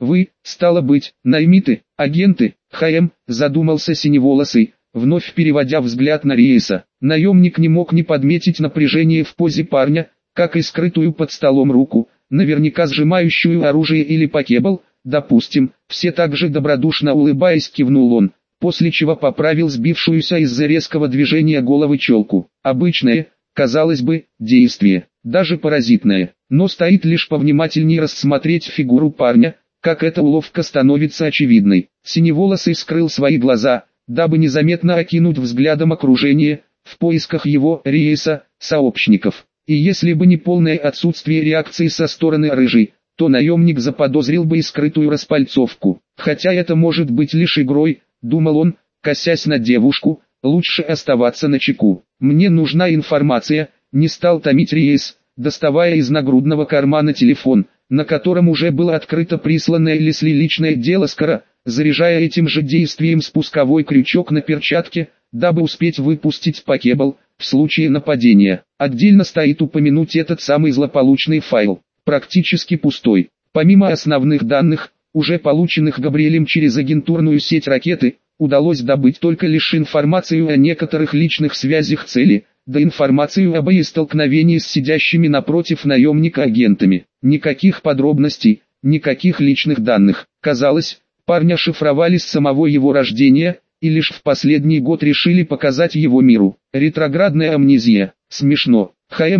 Вы, стало быть, наймиты, агенты, задумался синеволосый, вновь переводя взгляд на Риеса. Наемник не мог не подметить напряжение в позе парня, как и скрытую под столом руку, наверняка сжимающую оружие или покебл. Допустим, все так же добродушно улыбаясь кивнул он, после чего поправил сбившуюся из-за резкого движения головы челку. Обычное, казалось бы, действие, даже паразитное, но стоит лишь повнимательнее рассмотреть фигуру парня, как эта уловка становится очевидной. Синеволосый скрыл свои глаза, дабы незаметно окинуть взглядом окружение, в поисках его, Риеса, сообщников. И если бы не полное отсутствие реакции со стороны рыжей, то наемник заподозрил бы и скрытую распальцовку. Хотя это может быть лишь игрой, думал он, косясь на девушку, лучше оставаться начеку. Мне нужна информация, не стал томить Риес, доставая из нагрудного кармана телефон, на котором уже было открыто присланное Лесли личное дело Скара, заряжая этим же действием спусковой крючок на перчатке, дабы успеть выпустить покебл в случае нападения. Отдельно стоит упомянуть этот самый злополучный файл, практически пустой. Помимо основных данных, уже полученных Габриэлем через агентурную сеть ракеты, удалось добыть только лишь информацию о некоторых личных связях цели, да информацию об столкновении с сидящими напротив наемника агентами. Никаких подробностей, никаких личных данных. Казалось, парня шифровали с самого его рождения, и лишь в последний год решили показать его миру. Ретроградная амнезия. Смешно.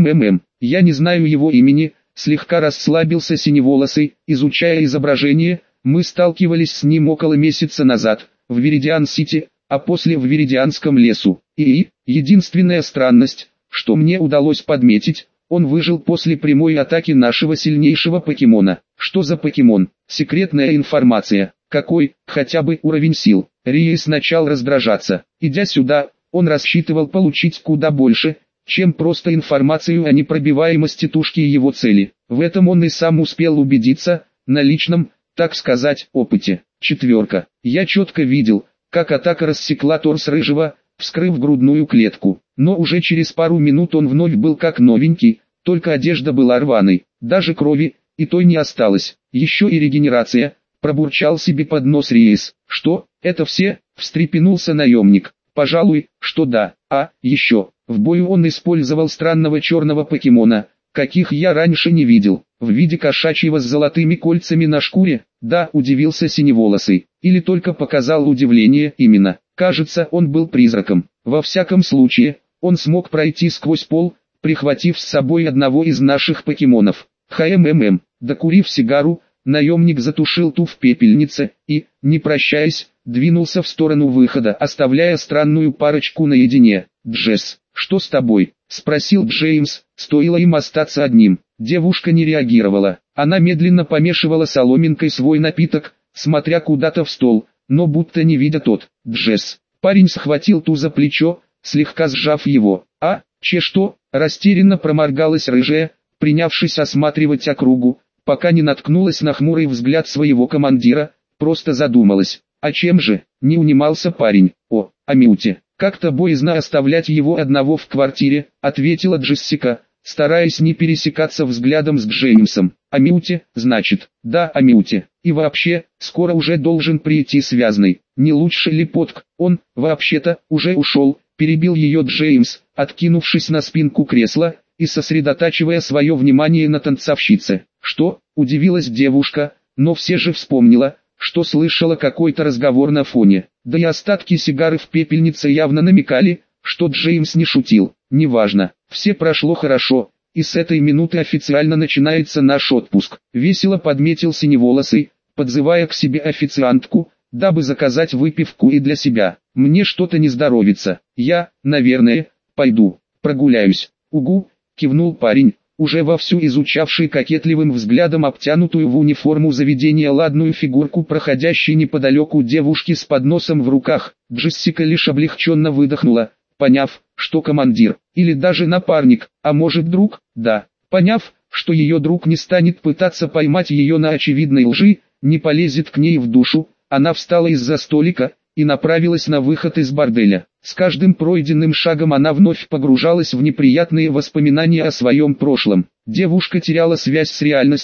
Я не знаю его имени, слегка расслабился синеволосый, изучая изображение. Мы сталкивались с ним около месяца назад, в Веридиан-Сити, а после в Веридианском лесу. И, единственная странность, что мне удалось подметить, он выжил после прямой атаки нашего сильнейшего покемона. Что за покемон? Секретная информация. Какой, хотя бы уровень сил? Риес начал раздражаться. Идя сюда, он рассчитывал получить куда больше, чем просто информацию о непробиваемости тушки и его цели. В этом он и сам успел убедиться, на личном, так сказать, опыте. 4. Я четко видел, как атака рассекла торс рыжего, вскрыв грудную клетку. Но уже через пару минут он вновь был как новенький, только одежда была рваной, даже крови, и той не осталось. Еще и регенерация, пробурчал себе под нос Риес. Что, это все? Встрепенулся наемник. Пожалуй, что да. А, еще, в бою он использовал странного черного покемона, каких я раньше не видел, в виде кошачьего с золотыми кольцами на шкуре. Да, удивился синеволосый, или только показал удивление. Именно, кажется, он был призраком. Во всяком случае, он смог пройти сквозь пол, прихватив с собой одного из наших покемонов. Докурив сигару, наемник затушил ту в пепельнице и, не прощаясь, двинулся в сторону выхода, оставляя странную парочку наедине. «Джесс, что с тобой?» — спросил Джеймс, стоило им остаться одним. Девушка не реагировала, она медленно помешивала соломинкой свой напиток, смотря куда-то в стол, но будто не видя тот. «Джесс». Парень схватил ту за плечо, слегка сжав его. Что?» — растерянно проморгалась рыжая, принявшись осматривать округу, пока не наткнулась на хмурый взгляд своего командира, просто задумалась. «А чем же?» — не унимался парень. «О Мюте, как-то боязно оставлять его одного в квартире», — ответила Джессика, стараясь не пересекаться взглядом с Джеймсом. «О Мюте, значит?» «Да, о Мюте. И вообще, скоро уже должен прийти связный. Не лучше ли Потк? Он, вообще-то, уже ушел», — перебил ее Джеймс, откинувшись на спинку кресла и сосредотачивая свое внимание на танцовщице. «Что?» — удивилась девушка, но все же вспомнила, что слышала какой-то разговор на фоне. Да и остатки сигары в пепельнице явно намекали, что Джеймс не шутил. «Неважно, все прошло хорошо, и с этой минуты официально начинается наш отпуск», — весело подметил синеволосый, подзывая к себе официантку, дабы заказать выпивку и для себя. «Мне что-то не здоровится. Я, наверное, пойду, прогуляюсь». «Угу», — кивнул парень, уже вовсю изучавший кокетливым взглядом обтянутую в униформу заведения ладную фигурку проходящей неподалеку девушки с подносом в руках. Джессика лишь облегченно выдохнула, поняв, что командир, или даже напарник, а может друг, да, поняв, что ее друг не станет пытаться поймать ее на очевидной лжи, не полезет к ней в душу, она встала из-за столика и направилась на выход из борделя. С каждым пройденным шагом она вновь погружалась в неприятные воспоминания о своем прошлом. Девушка теряла связь с реальностью,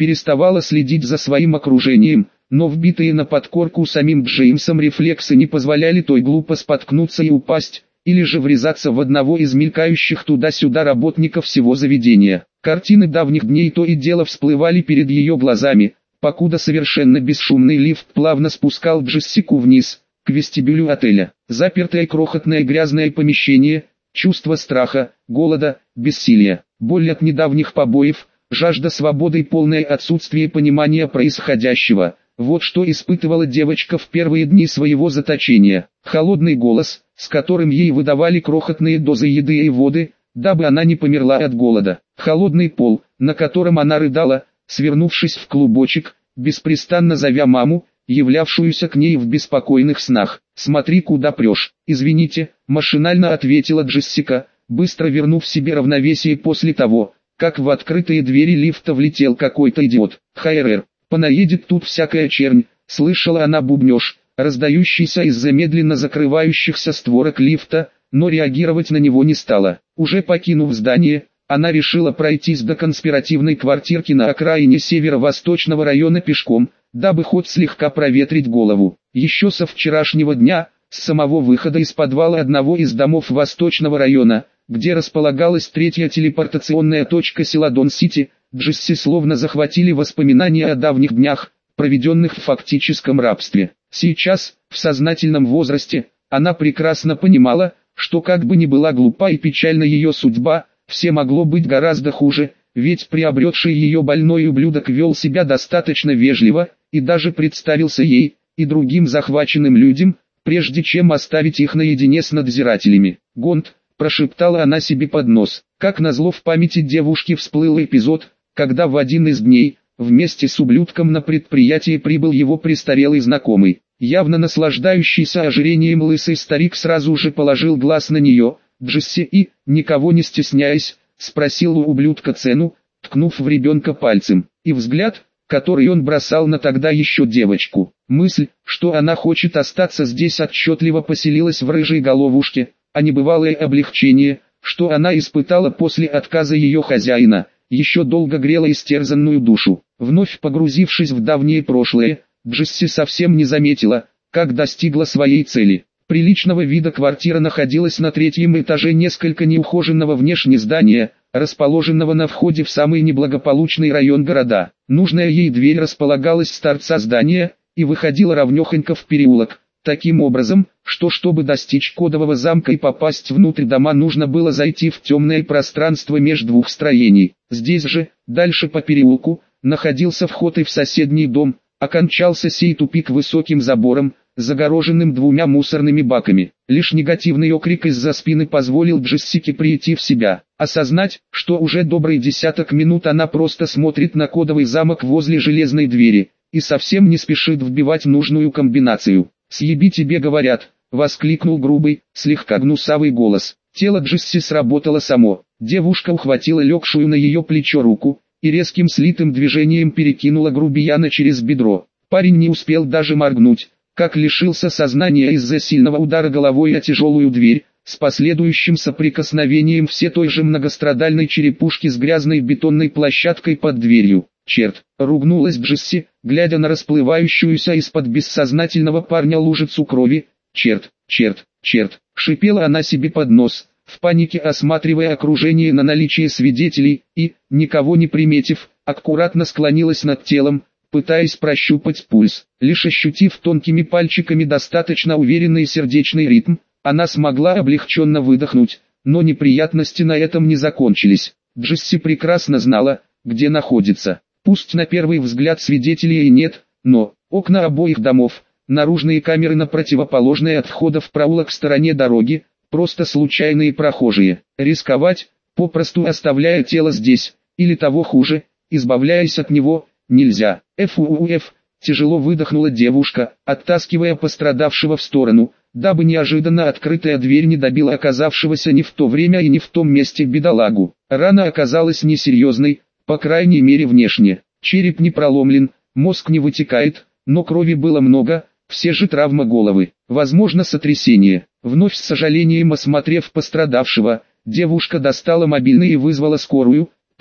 переставала следить за своим окружением, но вбитые на подкорку самим Джеймсом рефлексы не позволяли той глупо споткнуться и упасть, или же врезаться в одного из мелькающих туда-сюда работников всего заведения. Картины давних дней то и дело всплывали перед ее глазами, покуда совершенно бесшумный лифт плавно спускал Джессику вниз, к вестибюлю отеля. Запертое крохотное грязное помещение, чувство страха, голода, бессилия, боль от недавних побоев, жажда свободы и полное отсутствие понимания происходящего. Вот что испытывала девочка в первые дни своего заточения. Холодный голос, с которым ей выдавали крохотные дозы еды и воды, дабы она не померла от голода. Холодный пол, на котором она рыдала, свернувшись в клубочек, беспрестанно зовя маму, являвшуюся к ней в беспокойных снах. «Смотри, куда прешь». «Извините», – машинально ответила Джессика, быстро вернув себе равновесие после того, как в открытые двери лифта влетел какой-то идиот. «ХРР, понаедет тут всякая чернь», – слышала она бубнёж, раздающийся из-за медленно закрывающихся створок лифта, но реагировать на него не стала. Уже покинув здание, она решила пройтись до конспиративной квартирки на окраине северо-восточного района пешком, дабы хоть слегка проветрить голову. Еще со вчерашнего дня, с самого выхода из подвала одного из домов восточного района, где располагалась третья телепортационная точка Селадон-Сити, Джесси словно захватили воспоминания о давних днях, проведенных в фактическом рабстве. Сейчас, в сознательном возрасте, она прекрасно понимала, что как бы ни была глупа и печальна ее судьба, все могло быть гораздо хуже, ведь приобретший ее больной ублюдок вел себя достаточно вежливо, и даже представился ей, и другим захваченным людям, прежде чем оставить их наедине с надзирателями. «Гонт», – прошептала она себе под нос. Как назло в памяти девушки всплыл эпизод, когда в один из дней, вместе с ублюдком на предприятие прибыл его престарелый знакомый. Явно наслаждающийся ожирением лысый старик сразу же положил глаз на нее, Джесси, и, никого не стесняясь, спросил у ублюдка цену, ткнув в ребенка пальцем. И взгляд, который он бросал на тогда еще девочку. Мысль, что она хочет остаться здесь, отчетливо поселилась в рыжей головушке, а небывалое облегчение, что она испытала после отказа ее хозяина, еще долго грело истерзанную душу. Вновь погрузившись в давнее прошлое, Джесси совсем не заметила, как достигла своей цели. Приличного вида квартира находилась на третьем этаже несколько неухоженного внешне здания, расположенного на входе в самый неблагополучный район города. Нужная ей дверь располагалась с торца здания и выходила ровнёхонько в переулок, таким образом, что чтобы достичь кодового замка и попасть внутрь дома, нужно было зайти в темное пространство между двух строений. Здесь же, дальше по переулку, находился вход и в соседний дом, окончался сей тупик высоким забором, загороженным двумя мусорными баками. Лишь негативный окрик из-за спины позволил Джессике прийти в себя, осознать, что уже добрый десяток минут она просто смотрит на кодовый замок возле железной двери, и совсем не спешит вбивать нужную комбинацию. «Съеби тебе говорят», — воскликнул грубый, слегка гнусавый голос. Тело Джесси сработало само, девушка ухватила легшую на ее плечо руку, и резким слитым движением перекинула грубияна через бедро. Парень не успел даже моргнуть, как лишился сознания из-за сильного удара головой о тяжелую дверь, с последующим соприкосновением все той же многострадальной черепушки с грязной бетонной площадкой под дверью. «Черт!» — ругнулась Джесси, глядя на расплывающуюся из-под бессознательного парня лужицу крови. «Черт, черт, черт!» — шипела она себе под нос, в панике осматривая окружение на наличие свидетелей, и, никого не приметив, аккуратно склонилась над телом, пытаясь прощупать пульс. Лишь ощутив тонкими пальчиками достаточно уверенный сердечный ритм, она смогла облегченно выдохнуть, но неприятности на этом не закончились. Джесси прекрасно знала, где находится. Пусть на первый взгляд свидетелей и нет, но окна обоих домов, наружные камеры на противоположной от входа в проулок стороне дороги, просто случайные прохожие. Рисковать, попросту оставляя тело здесь, или того хуже, избавляясь от него, нельзя. «Фуф», тяжело выдохнула девушка, оттаскивая пострадавшего в сторону, дабы неожиданно открытая дверь не добила оказавшегося не в то время и не в том месте бедолагу. Рана оказалась несерьезной, по крайней мере внешне. Череп не проломлен, мозг не вытекает, но крови было много, все же травма головы. Возможно, сотрясение. Вновь с сожалением осмотрев пострадавшего, девушка достала мобильный и вызвала скорую,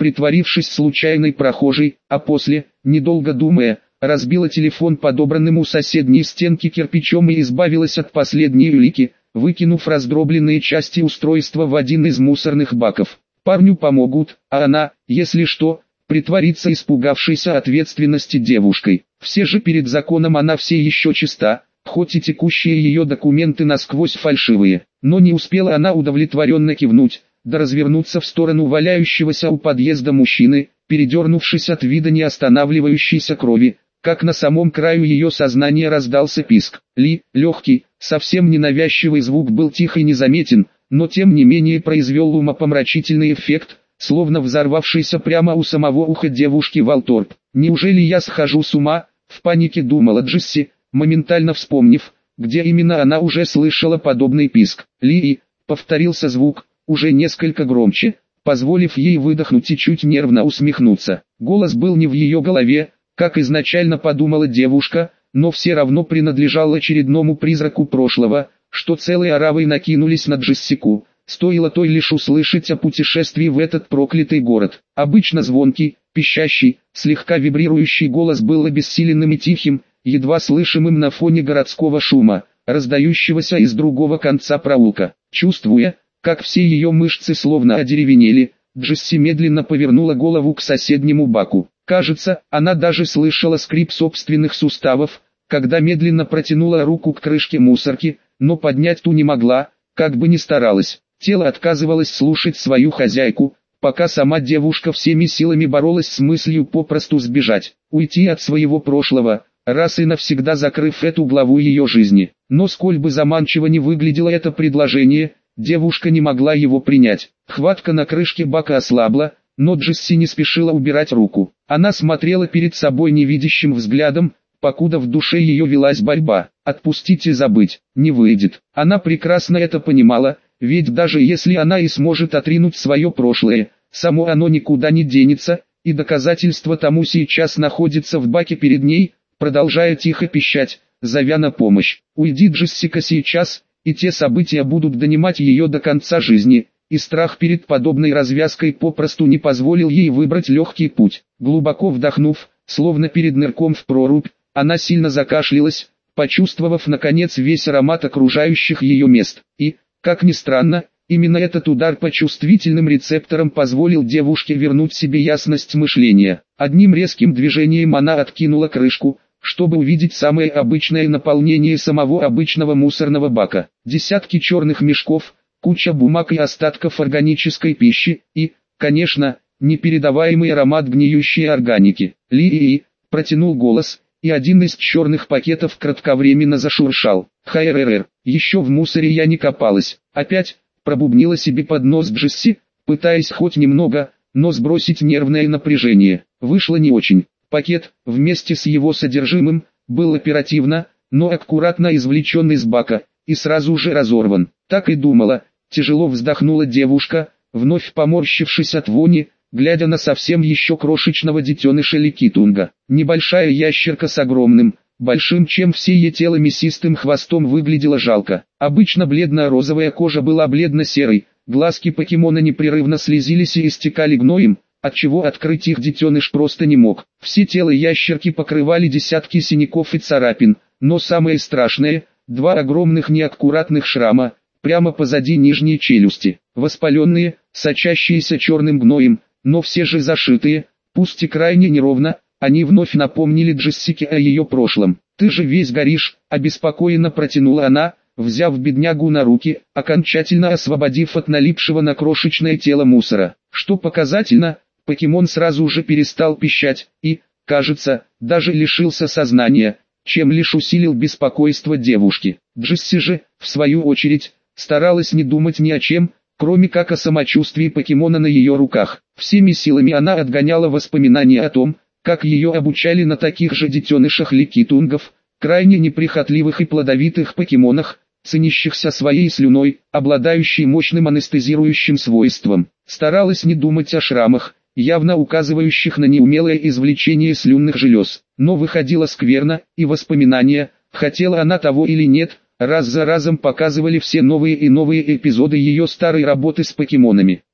притворившись случайной прохожей, а после, недолго думая, разбила телефон подобранным у соседней стенки кирпичом и избавилась от последней улики, выкинув раздробленные части устройства в один из мусорных баков. Парню помогут, а она, если что, притворится испугавшейся ответственности девушкой. Все же перед законом она все еще чиста, хоть и текущие ее документы насквозь фальшивые. Но не успела она удовлетворенно кивнуть, да развернуться в сторону валяющегося у подъезда мужчины, передернувшись от вида неостанавливающейся крови, как на самом краю ее сознания раздался писк. Легкий, совсем ненавязчивый звук был тих и незаметен, но тем не менее произвел умопомрачительный эффект, словно взорвавшийся прямо у самого уха девушки Валторп. «Неужели я схожу с ума?» — в панике думала Джесси, моментально вспомнив, где именно она уже слышала подобный писк. Повторился звук, уже несколько громче, позволив ей выдохнуть и чуть нервно усмехнуться. Голос был не в ее голове, как изначально подумала девушка, но все равно принадлежал очередному призраку прошлого, что целой оравой накинулись на Джессику. Стоило той лишь услышать о путешествии в этот проклятый город. Обычно звонкий, пищащий, слегка вибрирующий голос был обессиленным и тихим, едва слышимым на фоне городского шума, раздающегося из другого конца проулка. Чувствуя, как все ее мышцы словно одеревенели, Джесси медленно повернула голову к соседнему баку. Кажется, она даже слышала скрип собственных суставов, когда медленно протянула руку к крышке мусорки, но поднять ту не могла, как бы ни старалась. Тело отказывалось слушать свою хозяйку, пока сама девушка всеми силами боролась с мыслью попросту сбежать, уйти от своего прошлого, раз и навсегда закрыв эту главу ее жизни. Но сколь бы заманчиво не выглядело это предложение, девушка не могла его принять. Хватка на крышке бака ослабла, но Джесси не спешила убирать руку. Она смотрела перед собой невидящим взглядом, покуда в душе ее велась борьба. Отпустить и забыть не выйдет. Она прекрасно это понимала, ведь даже если она и сможет отринуть свое прошлое, само оно никуда не денется, и доказательство тому сейчас находится в баке перед ней, продолжая тихо пищать, зовя на помощь. Уйди, Джессика, сейчас, и те события будут донимать ее до конца жизни, и страх перед подобной развязкой попросту не позволил ей выбрать легкий путь. Глубоко вдохнув, словно перед нырком в прорубь, она сильно закашлялась, почувствовав наконец весь аромат окружающих ее мест. И, как ни странно, именно этот удар по чувствительным рецепторам позволил девушке вернуть себе ясность мышления. Одним резким движением она откинула крышку, чтобы увидеть самое обычное наполнение самого обычного мусорного бака. Десятки черных мешков, куча бумаг и остатков органической пищи, и, конечно, непередаваемый аромат гниющей органики. Протянул голос, и один из черных пакетов кратковременно зашуршал. «ХРР, еще в мусоре я не копалась». Опять, пробубнила себе под нос Джесси, пытаясь хоть немного, но сбросить нервное напряжение. Вышло не очень. Пакет, вместе с его содержимым, был оперативно, но аккуратно извлечен из бака, и сразу же разорван. Так и думала, тяжело вздохнула девушка, вновь поморщившись от вони, глядя на совсем еще крошечного детеныша Ликитунга. Небольшая ящерка с огромным, большим чем все ее тело мясистым хвостом выглядела жалко. Обычно бледно-розовая кожа была бледно-серой, глазки покемона непрерывно слезились и истекали гноем, отчего открыть их детеныш просто не мог. Все тело ящерки покрывали десятки синяков и царапин, но самое страшное – два огромных неаккуратных шрама, прямо позади нижней челюсти, воспаленные, сочащиеся черным гноем, но все же зашитые, пусть и крайне неровно, они вновь напомнили Джессике о ее прошлом. «Ты же весь горишь», – обеспокоенно протянула она, взяв беднягу на руки, окончательно освободив от налипшего на крошечное тело мусора. Что показательно, покемон сразу же перестал пищать и, кажется, даже лишился сознания, чем лишь усилил беспокойство девушки. Джесси же, в свою очередь, старалась не думать ни о чем, кроме как о самочувствии покемона на ее руках. Всеми силами она отгоняла воспоминания о том, как ее обучали на таких же детенышах ликитунгов, крайне неприхотливых и плодовитых покемонах, ценящихся своей слюной, обладающей мощным анестезирующим свойством. Старалась не думать о шрамах, явно указывающих на неумелое извлечение слюнных желез. Но выходило скверно, и воспоминания, хотела она того или нет, раз за разом показывали все новые и новые эпизоды ее старой работы с покемонами.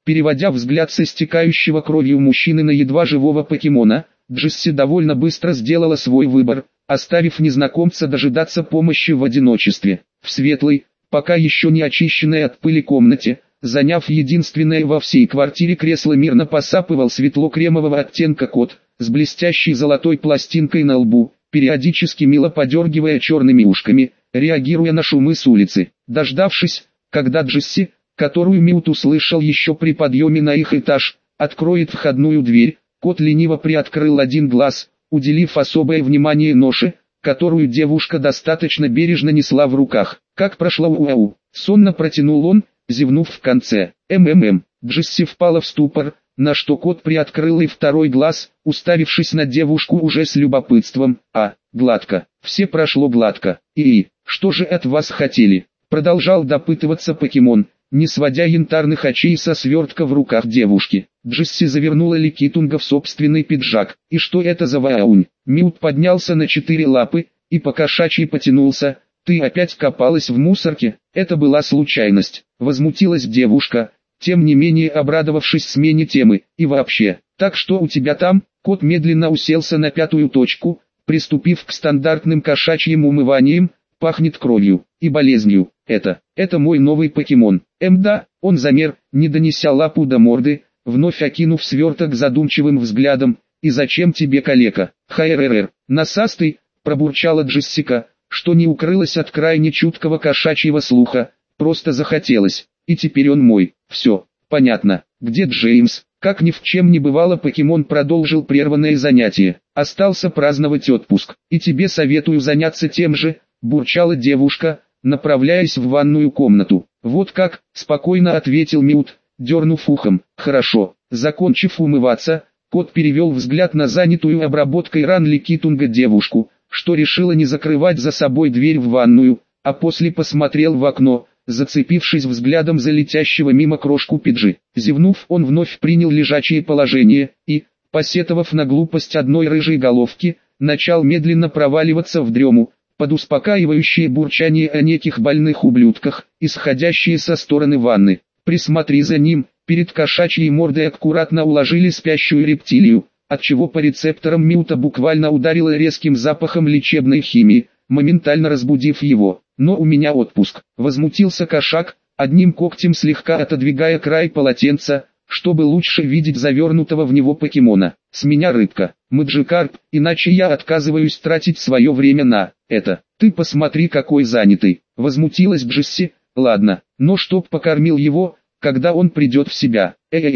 Переводя взгляд со истекающего кровью мужчины на едва живого покемона, Джесси довольно быстро сделала свой выбор, оставив незнакомца дожидаться помощи в одиночестве. В светлой, пока еще не очищенной от пыли комнате, заняв единственное во всей квартире кресло, мирно посапывал светло-кремового оттенка кот, с блестящей золотой пластинкой на лбу, периодически мило подергивая черными ушками, реагируя на шумы с улицы. Дождавшись, когда Джесси, которую Милт услышал еще при подъеме на их этаж, откроет входную дверь, кот лениво приоткрыл один глаз, уделив особое внимание ноше, которую девушка достаточно бережно несла в руках. «Как прошла УАУ?» — сонно протянул он, зевнув в конце. Джесси впала в ступор, на что кот приоткрыл и второй глаз, уставившись на девушку уже с любопытством. Гладко. Все прошло гладко. И что же от вас хотели?» Продолжал допытываться покемон, не сводя янтарных очей со свертка в руках девушки. Джесси завернула Ликитунга в собственный пиджак. «И что это за ваунь?» Милт поднялся на 4 лапы, и покошачьи потянулся. «Ты опять копалась в мусорке?» «Это была случайность», — возмутилась девушка, тем не менее обрадовавшись смене темы. «И вообще, так что у тебя там?» Кот медленно уселся на 5-ю точку, приступив к стандартным кошачьим умываниям. «Пахнет кровью и болезнью. Это мой новый покемон». Да, он замер, не донеся лапу до морды, вновь окинув сверток задумчивым взглядом. «И зачем тебе калека?» «Насастый», пробурчала Джессика, что не укрылась от крайне чуткого кошачьего слуха. «Просто захотелось, и теперь он мой». «Все, понятно. Где Джеймс?» Как ни в чем не бывало, покемон продолжил прерванное занятие. «Остался праздновать отпуск. И тебе советую заняться тем же», бурчала девушка, направляясь в ванную комнату. «Вот как?» — спокойно ответил Милт, дернув ухом. «Хорошо». Закончив умываться, кот перевел взгляд на занятую обработкой ран Ликитунга девушку, что решила не закрывать за собой дверь в ванную, а после посмотрел в окно, зацепившись взглядом за летящего мимо крошку Пиджи. Зевнув, он вновь принял лежачее положение и, посетовав на глупость одной рыжей головки, начал медленно проваливаться в дрему, под успокаивающее бурчание о неких больных ублюдках, исходящие со стороны ванны. «Присмотри за ним», перед кошачьей мордой аккуратно уложили спящую рептилию, отчего по рецепторам Милта буквально ударило резким запахом лечебной химии, моментально разбудив его. «Но у меня отпуск», — возмутился кошак, одним когтем слегка отодвигая край полотенца, чтобы лучше видеть завернутого в него покемона. «С меня рыбка, Мэджикарп, иначе я отказываюсь тратить свое время на это». «Ты посмотри, какой занятый», — возмутилась Джесси. «Ладно, но чтоб покормил его, когда он придет в себя».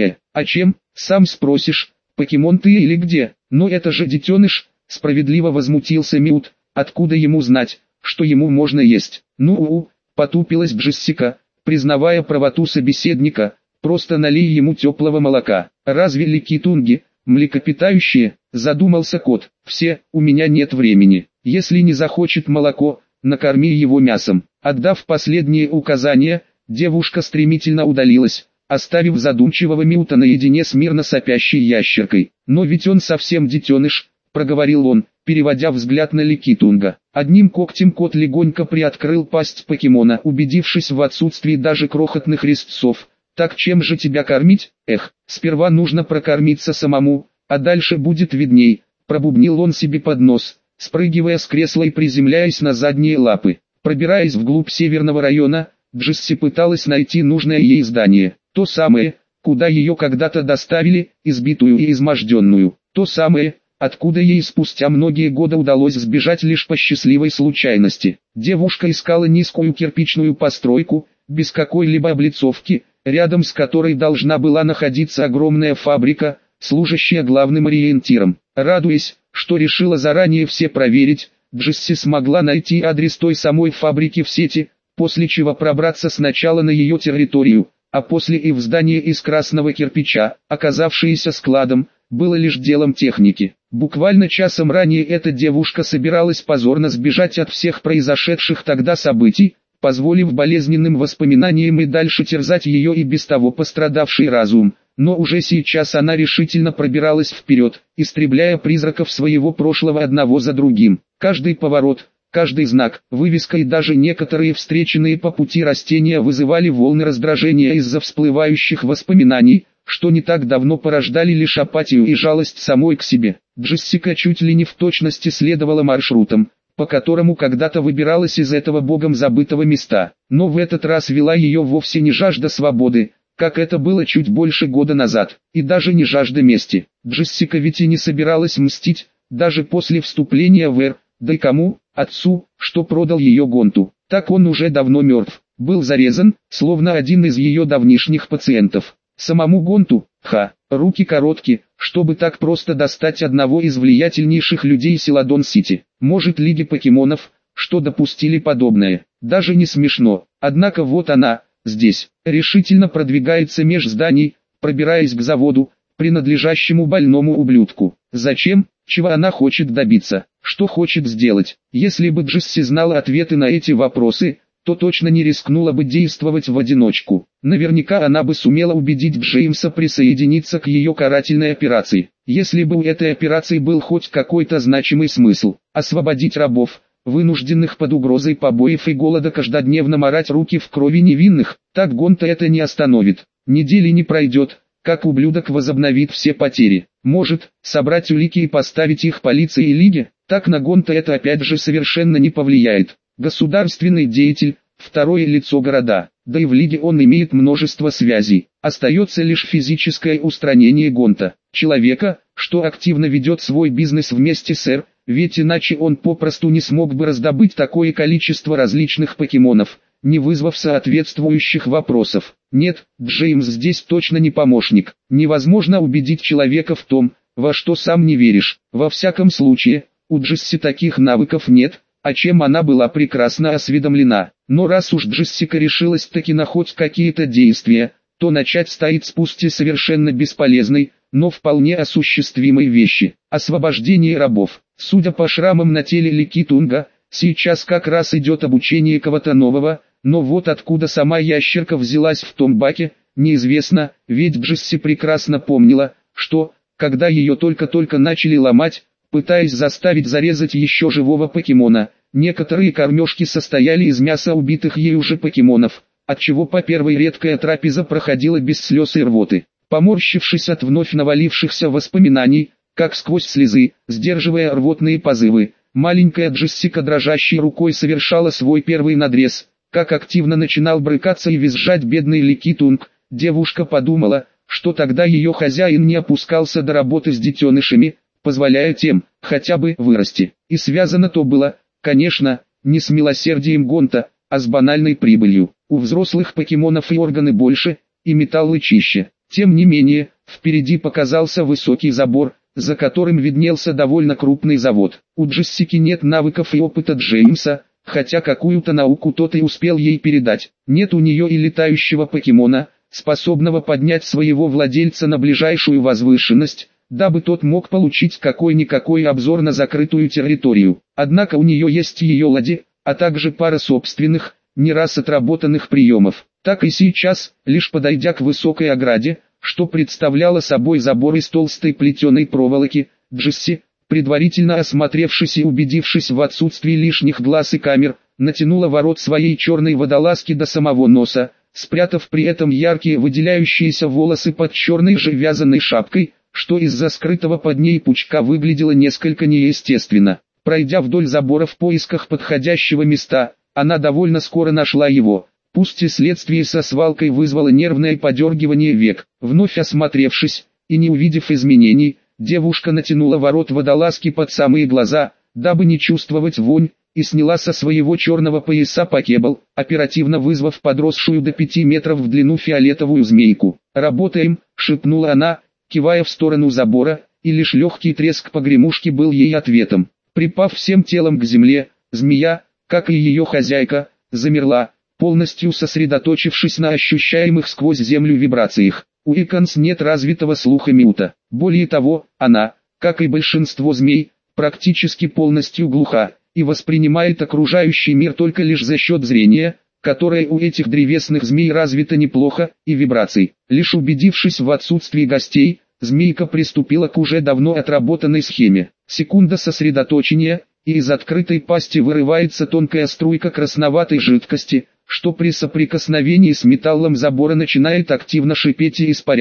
А чем, сам спросишь, покемон ты или где?» «Но это же детеныш», — справедливо возмутился Милт. «Откуда ему знать, что ему можно есть?» Потупилась Джессика, признавая правоту собеседника. «Просто налей ему теплого молока». «Разве ликитунги, млекопитающие?» — задумался кот. «Все, у меня нет времени. Если не захочет молоко, накорми его мясом». Отдав последние указания, девушка стремительно удалилась, оставив задумчивого Милта наедине с мирно сопящей ящеркой. «Но ведь он совсем детеныш», — проговорил он, переводя взгляд на Ликитунга. Одним когтем кот легонько приоткрыл пасть покемона, убедившись в отсутствии даже крохотных резцов. «Так чем же тебя кормить?» Сперва нужно прокормиться самому, а дальше будет видней», — пробубнил он себе под нос, спрыгивая с кресла и приземляясь на задние лапы. Пробираясь вглубь северного района, Джесси пыталась найти нужное ей здание. То самое, куда ее когда-то доставили, избитую и изможденную. То самое, откуда ей спустя многие годы удалось сбежать лишь по счастливой случайности. Девушка искала низкую кирпичную постройку, без какой-либо облицовки, рядом с которой должна была находиться огромная фабрика, служащая главным ориентиром. Радуясь, что решила заранее все проверить, Джесси смогла найти адрес той самой фабрики в сети, после чего пробраться сначала на ее территорию, а после и в здание из красного кирпича, оказавшееся складом, было лишь делом техники. Буквально часом ранее эта девушка собиралась позорно сбежать от всех произошедших тогда событий, позволив болезненным воспоминаниям и дальше терзать ее и без того пострадавший разум. Но уже сейчас она решительно пробиралась вперед, истребляя призраков своего прошлого одного за другим. Каждый поворот, каждый знак, вывеска и даже некоторые встреченные по пути растения вызывали волны раздражения из-за всплывающих воспоминаний, что не так давно порождали лишь апатию и жалость самой к себе. Джессика чуть ли не в точности следовала маршрутам, по которому когда-то выбиралась из этого богом забытого места. Но в этот раз вела ее вовсе не жажда свободы, как это было чуть больше года назад, и даже не жажда мести. Джессика ведь и не собиралась мстить, даже после вступления в Эр, да и кому? Отцу, что продал ее Гонту. Так он уже давно мертв, был зарезан, словно один из ее давнишних пациентов. Самому Гонту, руки короткие, чтобы так просто достать одного из влиятельнейших людей Селадон-Сити. Может, Лиги покемонов, что допустили подобное, даже не смешно. Однако вот она, здесь, решительно продвигается меж зданий, пробираясь к заводу, принадлежащему больному ублюдку. Зачем? Чего она хочет добиться? Что хочет сделать? Если бы Джесси знала ответы на эти вопросы, то точно не рискнула бы действовать в одиночку. Наверняка она бы сумела убедить Джеймса присоединиться к ее карательной операции. Если бы у этой операции был хоть какой-то значимый смысл, освободить рабов, вынужденных под угрозой побоев и голода каждодневно морать руки в крови невинных, так Гонта это не остановит. Недели не пройдет, как ублюдок возобновит все потери. Может, собрать улики и поставить их полиции и лиге, так на Гонта это опять же совершенно не повлияет. Государственный деятель, второе лицо города, да и в лиге он имеет множество связей. Остается лишь физическое устранение Гонта, человека, что активно ведет свой бизнес вместе с Эр, ведь иначе он попросту не смог бы раздобыть такое количество различных покемонов, не вызвав соответствующих вопросов. Нет, Джеймс здесь точно не помощник. Невозможно убедить человека в том, во что сам не веришь. Во всяком случае, у Джесси таких навыков нет, о чем она была прекрасно осведомлена. Но раз уж Джессика решилась таки на хоть какие-то действия, то начать стоит с пусть и совершенно бесполезной, но вполне осуществимой вещи. Освобождение рабов. Судя по шрамам на теле Ликитунга, сейчас как раз идет обучение кого-то нового, но вот откуда сама ящерка взялась в том баке, неизвестно, ведь Джесси прекрасно помнила, что, когда ее только-только начали ломать, пытаясь заставить зарезать еще живого покемона, некоторые кормежки состояли из мяса убитых ею же покемонов, отчего по первой редкая трапеза проходила без слез и рвоты. Поморщившись от вновь навалившихся воспоминаний, как сквозь слезы, сдерживая рвотные позывы, маленькая Джессика дрожащей рукой совершала свой первый надрез. Как активно начинал брыкаться и визжать бедный Ликитунг, девушка подумала, что тогда ее хозяин не опускался до работы с детенышами, позволяя тем, хотя бы, вырасти. И связано то было, конечно, не с милосердием Гонта, а с банальной прибылью. У взрослых покемонов и органы больше, и металлы чище. Тем не менее, впереди показался высокий забор, за которым виднелся довольно крупный завод. У Джессики нет навыков и опыта Джеймса, хотя какую-то науку тот и успел ей передать. Нет у нее и летающего покемона, способного поднять своего владельца на ближайшую возвышенность, дабы тот мог получить какой-никакой обзор на закрытую территорию. Однако у нее есть ее ладьи, а также пара собственных, не раз отработанных приемов. Так и сейчас, лишь подойдя к высокой ограде, что представляло собой забор из толстой плетеной проволоки, Джесси, предварительно осмотревшись и убедившись в отсутствии лишних глаз и камер, натянула ворот своей черной водолазки до самого носа, спрятав при этом яркие выделяющиеся волосы под черной же вязаной шапкой, что из-за скрытого под ней пучка выглядело несколько неестественно. Пройдя вдоль забора в поисках подходящего места, она довольно скоро нашла его. Пусть и следствие со свалкой вызвало нервное подергивание век. Вновь осмотревшись, и не увидев изменений, девушка натянула ворот водолазки под самые глаза, дабы не чувствовать вонь, и сняла со своего черного пояса покебл, оперативно вызвав подросшую до 5 метров в длину фиолетовую змейку. «Работаем», — шепнула она, кивая в сторону забора, и лишь легкий треск погремушки был ей ответом. Припав всем телом к земле, змея, как и ее хозяйка, замерла, полностью сосредоточившись на ощущаемых сквозь землю вибрациях. У Иконс нет развитого слуха Мюта. Более того, она, как и большинство змей, практически полностью глуха, и воспринимает окружающий мир только лишь за счет зрения, которое у этих древесных змей развито неплохо, и вибраций. Лишь убедившись в отсутствии гостей, змейка приступила к уже давно отработанной схеме. Секунда сосредоточения, и из открытой пасти вырывается тонкая струйка красноватой жидкости, что при соприкосновении с металлом забора начинает активно шипеть и испаряться.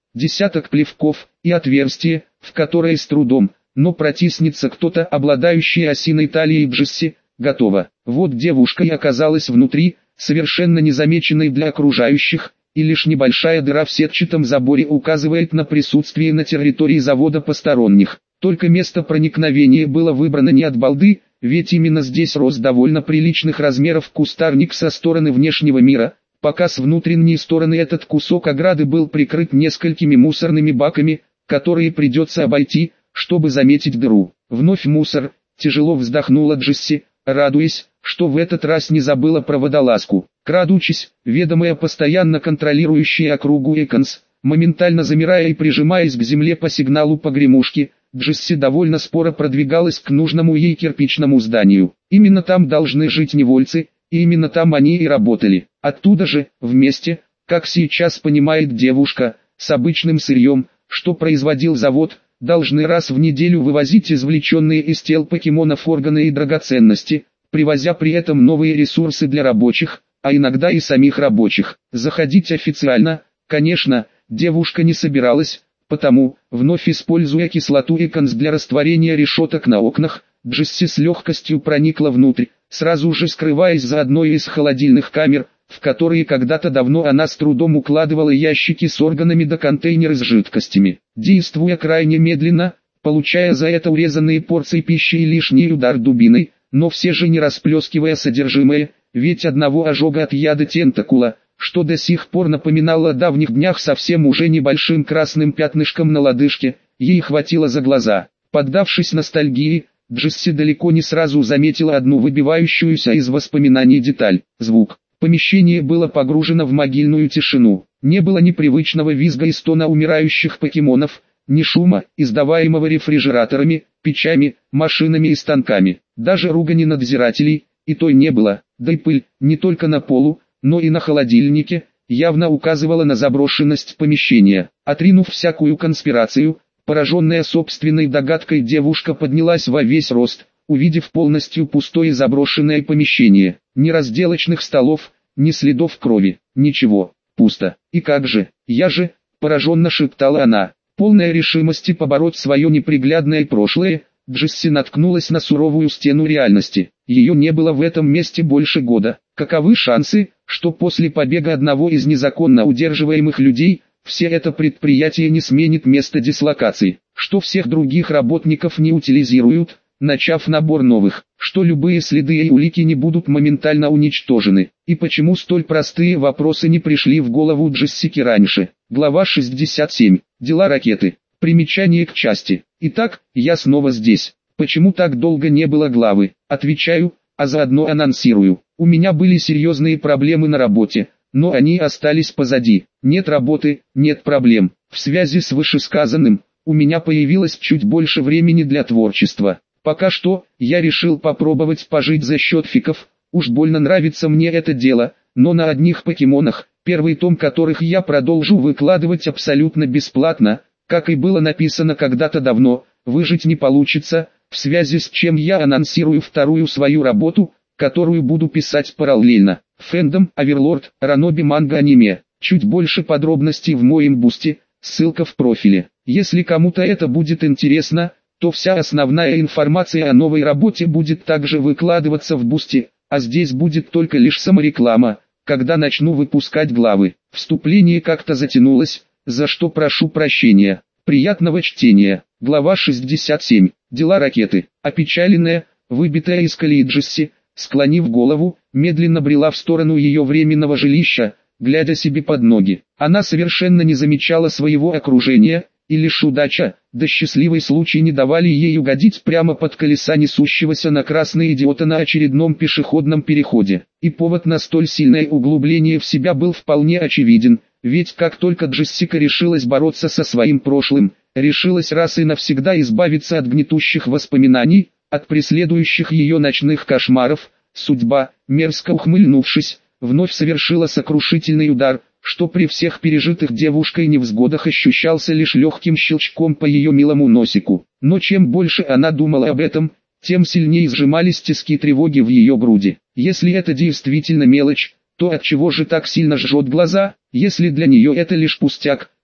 десяток плевков, и отверстие, в которое с трудом, но протиснется кто-то, обладающий осиной талией Джесси. Готово. Вот девушка и оказалась внутри, совершенно незамеченной для окружающих, и лишь небольшая дыра в сетчатом заборе указывает на присутствие на территории завода посторонних. Только место проникновения было выбрано не от балды, ведь именно здесь рос довольно приличных размеров кустарник со стороны внешнего мира, пока с внутренней стороны этот кусок ограды был прикрыт несколькими мусорными баками, которые придется обойти, чтобы заметить дыру. Вновь мусор, тяжело вздохнула Джесси, радуясь, что в этот раз не забыла про водолазку. Крадучись, ведомая постоянно контролирующая округу Эконс, моментально замирая и прижимаясь к земле по сигналу погремушки, Джесси довольно споро продвигалась к нужному ей кирпичному зданию. Именно там должны жить невольцы, и именно там они и работали. Оттуда же, вместе, как сейчас понимает девушка, с обычным сырьем, что производил завод, должны раз в неделю вывозить извлеченные из тел покемонов органы и драгоценности, привозя при этом новые ресурсы для рабочих, а иногда и самих рабочих. Заходить официально, конечно, девушка не собиралась, потому, вновь используя кислоту Эконс для растворения решеток на окнах, Джесси с легкостью проникла внутрь, сразу же скрываясь за одной из холодильных камер, в которые когда-то давно она с трудом укладывала ящики с органами до контейнеры с жидкостями. Действуя крайне медленно, получая за это урезанные порции пищи и лишний удар дубиной, но все же не расплескивая содержимое, ведь одного ожога от яда тентакула, что до сих пор напоминало о давних днях совсем уже небольшим красным пятнышком на лодыжке, ей хватило за глаза. Поддавшись ностальгии, Джесси далеко не сразу заметила одну выбивающуюся из воспоминаний деталь – звук. Помещение было погружено в могильную тишину. Не было ни привычного визга и стона умирающих покемонов, ни шума, издаваемого рефрижераторами, печами, машинами и станками. Даже ругани надзирателей, и той не было, да и пыль, не только на полу, но и на холодильнике, явно указывала на заброшенность помещения. Отринув всякую конспирацию, пораженная собственной догадкой, девушка поднялась во весь рост, увидев полностью пустое заброшенное помещение. Ни разделочных столов, ни следов крови, ничего, пусто. И как же, я же, пораженно шептала она, полная решимости побороть свое неприглядное прошлое, Джесси наткнулась на суровую стену реальности. Ее не было в этом месте больше года. Каковы шансы, что после побега одного из незаконно удерживаемых людей, все это предприятие не сменит место дислокации, что всех других работников не утилизируют, начав набор новых, что любые следы и улики не будут моментально уничтожены, и почему столь простые вопросы не пришли в голову Джессики раньше. Глава 67. Дела ракеты. Примечание к части. Итак, я снова здесь. Почему так долго не было главы? Отвечаю, а заодно анонсирую. У меня были серьезные проблемы на работе, но они остались позади. Нет работы, нет проблем. В связи с вышесказанным, у меня появилось чуть больше времени для творчества. Пока что, я решил попробовать пожить за счет фиков, уж больно нравится мне это дело, но на одних покемонах, первый том которых я продолжу выкладывать абсолютно бесплатно, как и было написано когда-то давно, выжить не получится, в связи с чем я анонсирую вторую свою работу, которую буду писать параллельно. Фэндом, Оверлорд, Раноби манга аниме. Чуть больше подробностей в моем бусте, ссылка в профиле. Если кому-то это будет интересно, то вся основная информация о новой работе будет также выкладываться в бусте, а здесь будет только лишь самореклама, когда начну выпускать главы. Вступление как-то затянулось, за что прошу прощения. Приятного чтения. Глава 67. Дела ракеты. Опечаленная, выбитая из колеи Джесси, склонив голову, медленно брела в сторону ее временного жилища, глядя себе под ноги. Она совершенно не замечала своего окружения, и лишь удача, да счастливый случай не давали ей угодить прямо под колеса несущегося на красный идиота на очередном пешеходном переходе. И повод на столь сильное углубление в себя был вполне очевиден, ведь как только Джессика решилась бороться со своим прошлым, решилась раз и навсегда избавиться от гнетущих воспоминаний, от преследующих ее ночных кошмаров, судьба, мерзко ухмыльнувшись, вновь совершила сокрушительный удар, что при всех пережитых девушкой невзгодах ощущался лишь легким щелчком по ее милому носику. Но чем больше она думала об этом, тем сильнее сжимались тиски тревоги в ее груди. Если это действительно мелочь, то отчего же так сильно жжет глаза? Если для нее это лишь пустяк,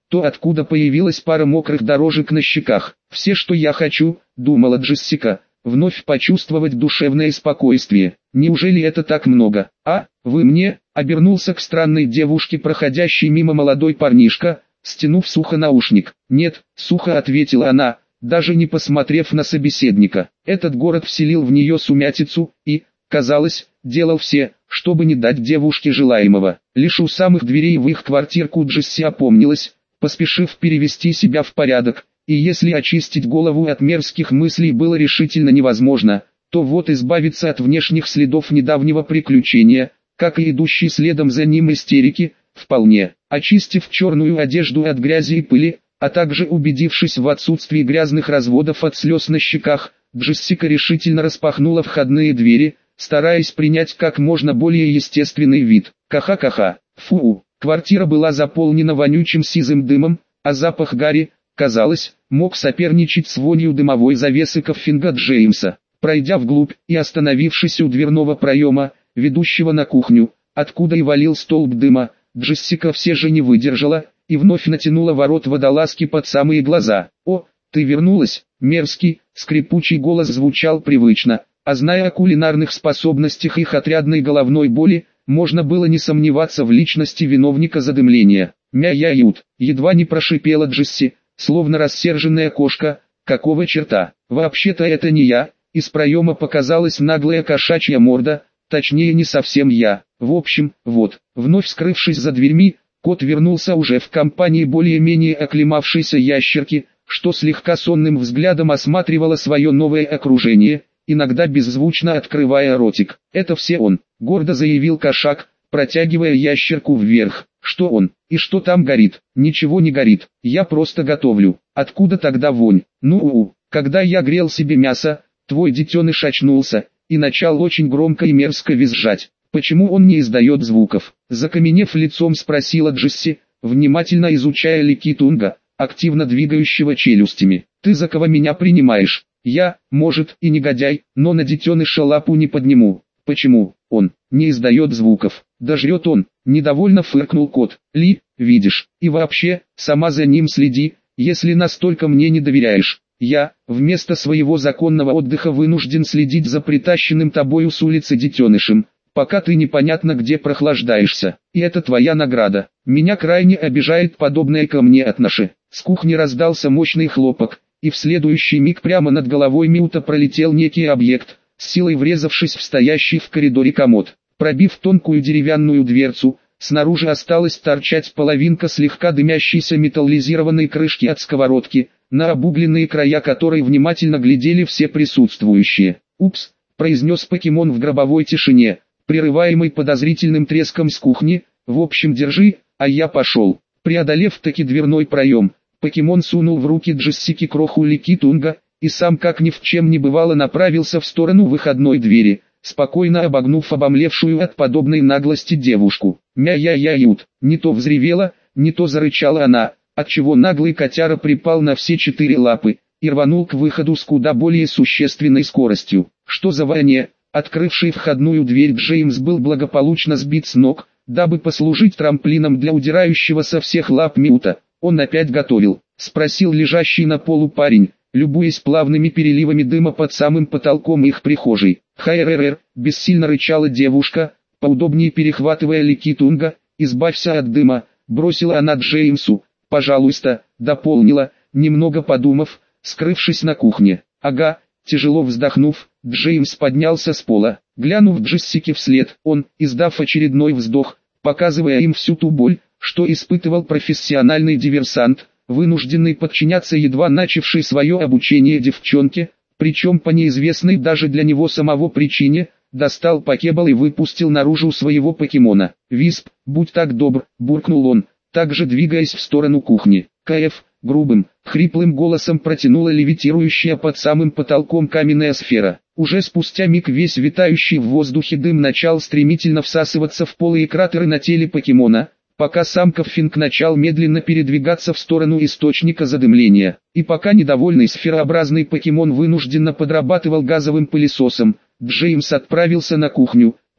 то откуда появилась пара мокрых дорожек на щеках. «Все, что я хочу», — думала Джессика, — «вновь почувствовать душевное спокойствие. Неужели это так много?» «А, вы мне?» — обернулся к странной девушке проходящий мимо молодой парнишка, стянув сухо наушник. «Нет», — сухо ответила она, даже не посмотрев на собеседника. Этот город вселил в нее сумятицу и, казалось, делал все, чтобы не дать девушке желаемого. Лишь у самых дверей в их квартирку Джесси опомнилась, поспешив перевести себя в порядок, и если очистить голову от мерзких мыслей было решительно невозможно, то вот избавиться от внешних следов недавнего приключения, как и идущей следом за ним истерики, вполне. Очистив черную одежду от грязи и пыли, а также убедившись в отсутствии грязных разводов от слез на щеках, Джессика решительно распахнула входные двери, стараясь принять как можно более естественный вид. Каха-каха, фу, квартира была заполнена вонючим сизым дымом, а запах гари, казалось, мог соперничать с вонью дымовой завесы Коффинга Джеймса. Пройдя вглубь и остановившись у дверного проема, ведущего на кухню, откуда и валил столб дыма, Джессика все же не выдержала и вновь натянула ворот водолазки под самые глаза. «О, ты вернулась!» Мерзкий, скрипучий голос звучал привычно, а зная о кулинарных способностях их отрядной головной боли, можно было не сомневаться в личности виновника задымления. «Мя-я-ют!» едва не прошипела Джесси, словно рассерженная кошка. «Какого черта? Вообще-то это не я!» Из проема показалась наглая кошачья морда, точнее не совсем я. В общем, вот, вновь скрывшись за дверьми, кот вернулся уже в компании более-менее оклемавшейся ящерки, что слегка сонным взглядом осматривала свое новое окружение, иногда беззвучно открывая ротик. «Это все он», — гордо заявил кошак, протягивая ящерку вверх. «Что он? И что там горит?» «Ничего не горит, я просто готовлю». «Откуда тогда вонь?» «Ну, когда я грел себе мясо, твой детеныш очнулся и начал очень громко и мерзко визжать. Почему он не издает звуков?» Закаменев лицом спросила Джесси, внимательно изучая Ликитунга, активно двигающего челюстями. «Ты за кого меня принимаешь? Я, может, и негодяй, но на детеныша лапу не подниму». «Почему? Он не издает звуков. Да жрет он», — недовольно фыркнул кот. «Ли, видишь, и вообще, сама за ним следи, если настолько мне не доверяешь. Я, вместо своего законного отдыха вынужден следить за притащенным тобою с улицы детенышем, пока ты непонятно где прохлаждаешься. И это твоя награда. Меня крайне обижает подобное ко мне отношение». С кухни раздался мощный хлопок, и в следующий миг прямо над головой Мюта пролетел некий объект, с силой врезавшись в стоящий в коридоре комод. Пробив тонкую деревянную дверцу, снаружи осталась торчать половинка слегка дымящейся металлизированной крышки от сковородки, на обугленные края которой внимательно глядели все присутствующие. «Упс», — произнес покемон в гробовой тишине, прерываемый подозрительным треском с кухни. «В общем, держи, а я пошел». Преодолев таки дверной проем, покемон сунул в руки Джессики кроху Ликитунга, и сам как ни в чем не бывало направился в сторону выходной двери, спокойно обогнув обомлевшую от подобной наглости девушку. «Мя-я-я-ют!» Не то взревела, не то зарычала она, отчего наглый котяра припал на все четыре лапы и рванул к выходу с куда более существенной скоростью. «Что за войне?» Открывший входную дверь Джеймс был благополучно сбит с ног, дабы послужить трамплином для удирающего со всех лап Мюта. «Он опять готовил?» — спросил лежащий на полу парень, любуясь плавными переливами дыма под самым потолком их прихожей. «ХРР», — бессильно рычала девушка, поудобнее перехватывая Ликитунга. «Избавься от дыма», — бросила она Джеймсу. «Пожалуйста», — дополнила, немного подумав, скрывшись на кухне. «Ага». Тяжело вздохнув, Джеймс поднялся с пола. Глянув Джессике вслед, он, издав очередной вздох, показывая им всю ту боль, что испытывал профессиональный диверсант, вынужденный подчиняться едва начавшей свое обучение девчонке, причем по неизвестной даже для него самого причине, достал покебал и выпустил наружу своего покемона. «Висп, будь так добр», — буркнул он, также двигаясь в сторону кухни. «КФ», грубым, хриплым голосом протянула левитирующая под самым потолком каменная сфера. Уже спустя миг весь витающий в воздухе дым начал стремительно всасываться в полые кратеры на теле покемона, пока сам Коффинг начал медленно передвигаться в сторону источника задымления. И пока недовольный сферообразный покемон вынужденно подрабатывал газовым пылесосом, Джеймс отправился на кухню,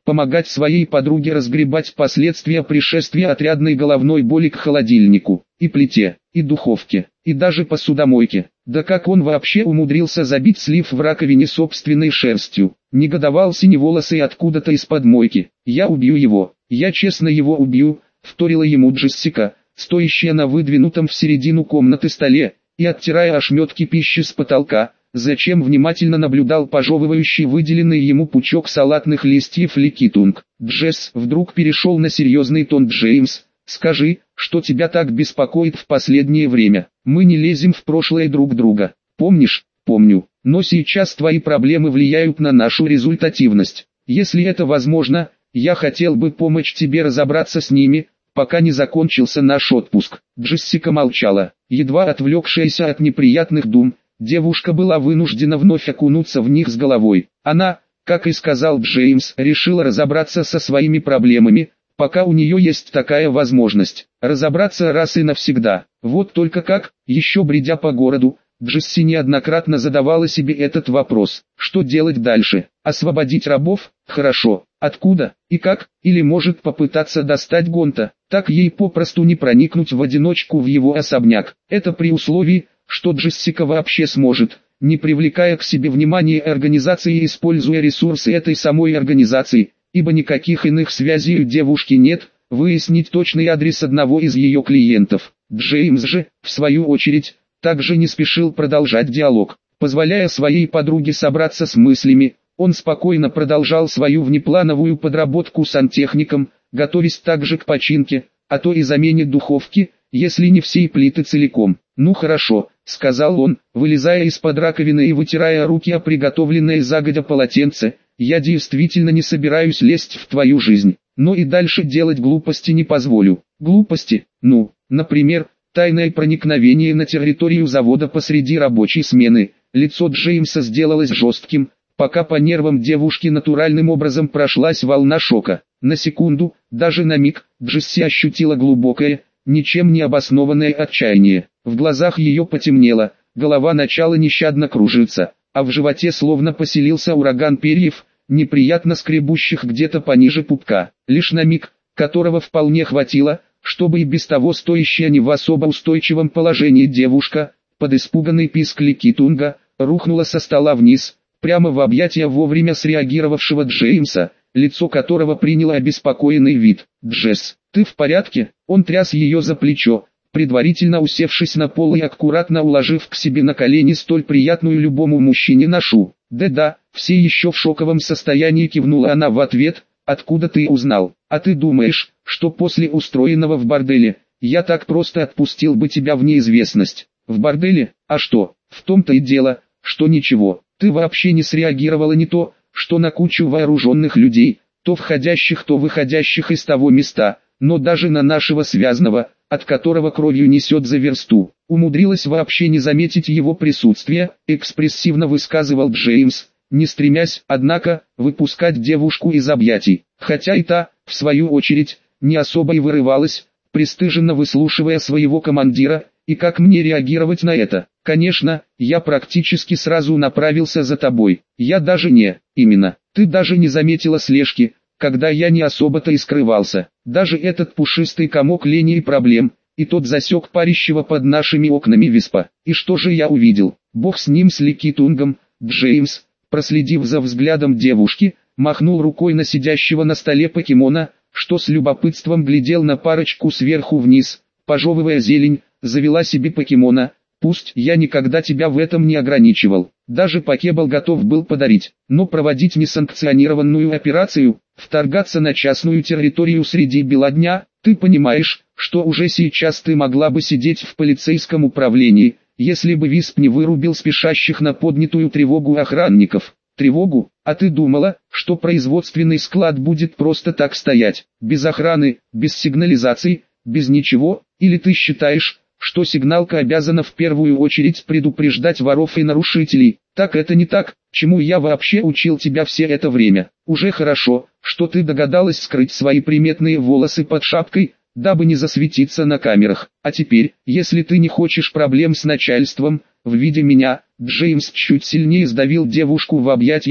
помогать своей подруге разгребать последствия пришествия отрядной головной боли к холодильнику, и плите, и духовке, и даже посудомойке. Да как он вообще умудрился забить слив в раковине собственной шерстью? Негодовал Синеволосый откуда-то из-под мойки. «Я убью его, я честно его убью», — вторила ему Джессика, стоящая на выдвинутом в середину комнаты столе, и оттирая ошметки пищи с потолка, зачем внимательно наблюдал пожевывающий выделенный ему пучок салатных листьев Ликитунг. «Джесс», вдруг перешел на серьезный тон Джеймс, «скажи, что тебя так беспокоит в последнее время? Мы не лезем в прошлое друг друга. Помнишь?» «Помню, но сейчас твои проблемы влияют на нашу результативность. Если это возможно, я хотел бы помочь тебе разобраться с ними, пока не закончился наш отпуск». Джессика молчала, едва отвлекшаяся от неприятных дум. Девушка была вынуждена вновь окунуться в них с головой. Она, как и сказал Джеймс, решила разобраться со своими проблемами, пока у нее есть такая возможность. Разобраться раз и навсегда. Вот только как, еще бредя по городу, Джесси неоднократно задавала себе этот вопрос. Что делать дальше? Освободить рабов? Хорошо. Откуда? И как? Или может попытаться достать Гонта? Так ей попросту не проникнуть в одиночку в его особняк. Это при условии, что Джессика вообще сможет, не привлекая к себе внимания организации и используя ресурсы этой самой организации, ибо никаких иных связей у девушки нет, выяснить точный адрес одного из ее клиентов. Джеймс же, в свою очередь, также не спешил продолжать диалог. Позволяя своей подруге собраться с мыслями, он спокойно продолжал свою внеплановую подработку сантехником, готовясь также к починке, а то и замене духовки, если не всей плиты целиком. «Ну хорошо», — сказал он, вылезая из-под раковины и вытирая руки о приготовленное загодя полотенце, «я действительно не собираюсь лезть в твою жизнь, но и дальше делать глупости не позволю». «Глупости? Ну, например, тайное проникновение на территорию завода посреди рабочей смены». Лицо Джеймса сделалось жестким, пока по нервам девушки натуральным образом прошлась волна шока. На секунду, даже на миг, Джесси ощутила глубокое, ничем не обоснованное отчаяние. В глазах ее потемнело, голова начала нещадно кружиться, а в животе словно поселился ураган перьев, неприятно скребущих где-то пониже пупка. Лишь на миг, которого вполне хватило, чтобы и без того стоящая не в особо устойчивом положении девушка, под испуганный писк Ликитунга, рухнула со стола вниз, прямо в объятия вовремя среагировавшего Джеймса, лицо которого приняло обеспокоенный вид. «Джесс, ты в порядке?» Он тряс ее за плечо, предварительно усевшись на пол и аккуратно уложив к себе на колени столь приятную любому мужчине ношу. «Да-да», все еще в шоковом состоянии кивнула она в ответ. «Откуда ты узнал? А ты думаешь, что после устроенного в борделе, я так просто отпустил бы тебя в неизвестность?» «В борделе? А что? В том-то и дело, что ничего. Ты вообще не среагировала не то, что на кучу вооруженных людей, то входящих, то выходящих из того места, но даже на нашего связанного, от которого кровью несет за версту. Умудрилась вообще не заметить его присутствие», экспрессивно высказывал Джеймс, не стремясь, однако, выпускать девушку из объятий, хотя и та, в свою очередь, не особо и вырывалась, пристыженно выслушивая своего командира. «И как мне реагировать на это? Конечно, я практически сразу направился за тобой. Я даже не, именно, ты даже не заметила слежки, когда я не особо-то и скрывался. Даже этот пушистый комок лени и проблем, и тот засек парящего под нашими окнами виспа. И что же я увидел? Бог с ним, с Ликитунгом». Джеймс, проследив за взглядом девушки, махнул рукой на сидящего на столе покемона, что с любопытством глядел на парочку сверху вниз, пожевывая зелень. «Завела себе покемона, пусть я никогда тебя в этом не ограничивал, даже покебал готов был подарить, но проводить несанкционированную операцию, вторгаться на частную территорию среди бела дня, ты понимаешь, что уже сейчас ты могла бы сидеть в полицейском управлении, если бы Висп не вырубил спешащих на поднятую тревогу охранников». «Тревогу? А ты думала, что производственный склад будет просто так стоять, без охраны, без сигнализации, без ничего? Или ты считаешь, что сигналка обязана в первую очередь предупреждать воров и нарушителей? Так это не так, чему я вообще учил тебя все это время. Уже хорошо, что ты догадалась скрыть свои приметные волосы под шапкой, дабы не засветиться на камерах. А теперь, если ты не хочешь проблем с начальством, в виде меня», Джеймс чуть сильнее сдавил девушку в объятиях,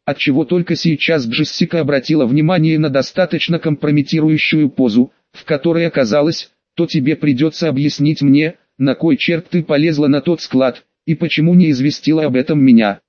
отчего только сейчас Джессика обратила внимание на достаточно компрометирующую позу, в которой оказалась, то тебе придется объяснить мне, на кой черт ты полезла на тот склад, и почему не известила об этом меня.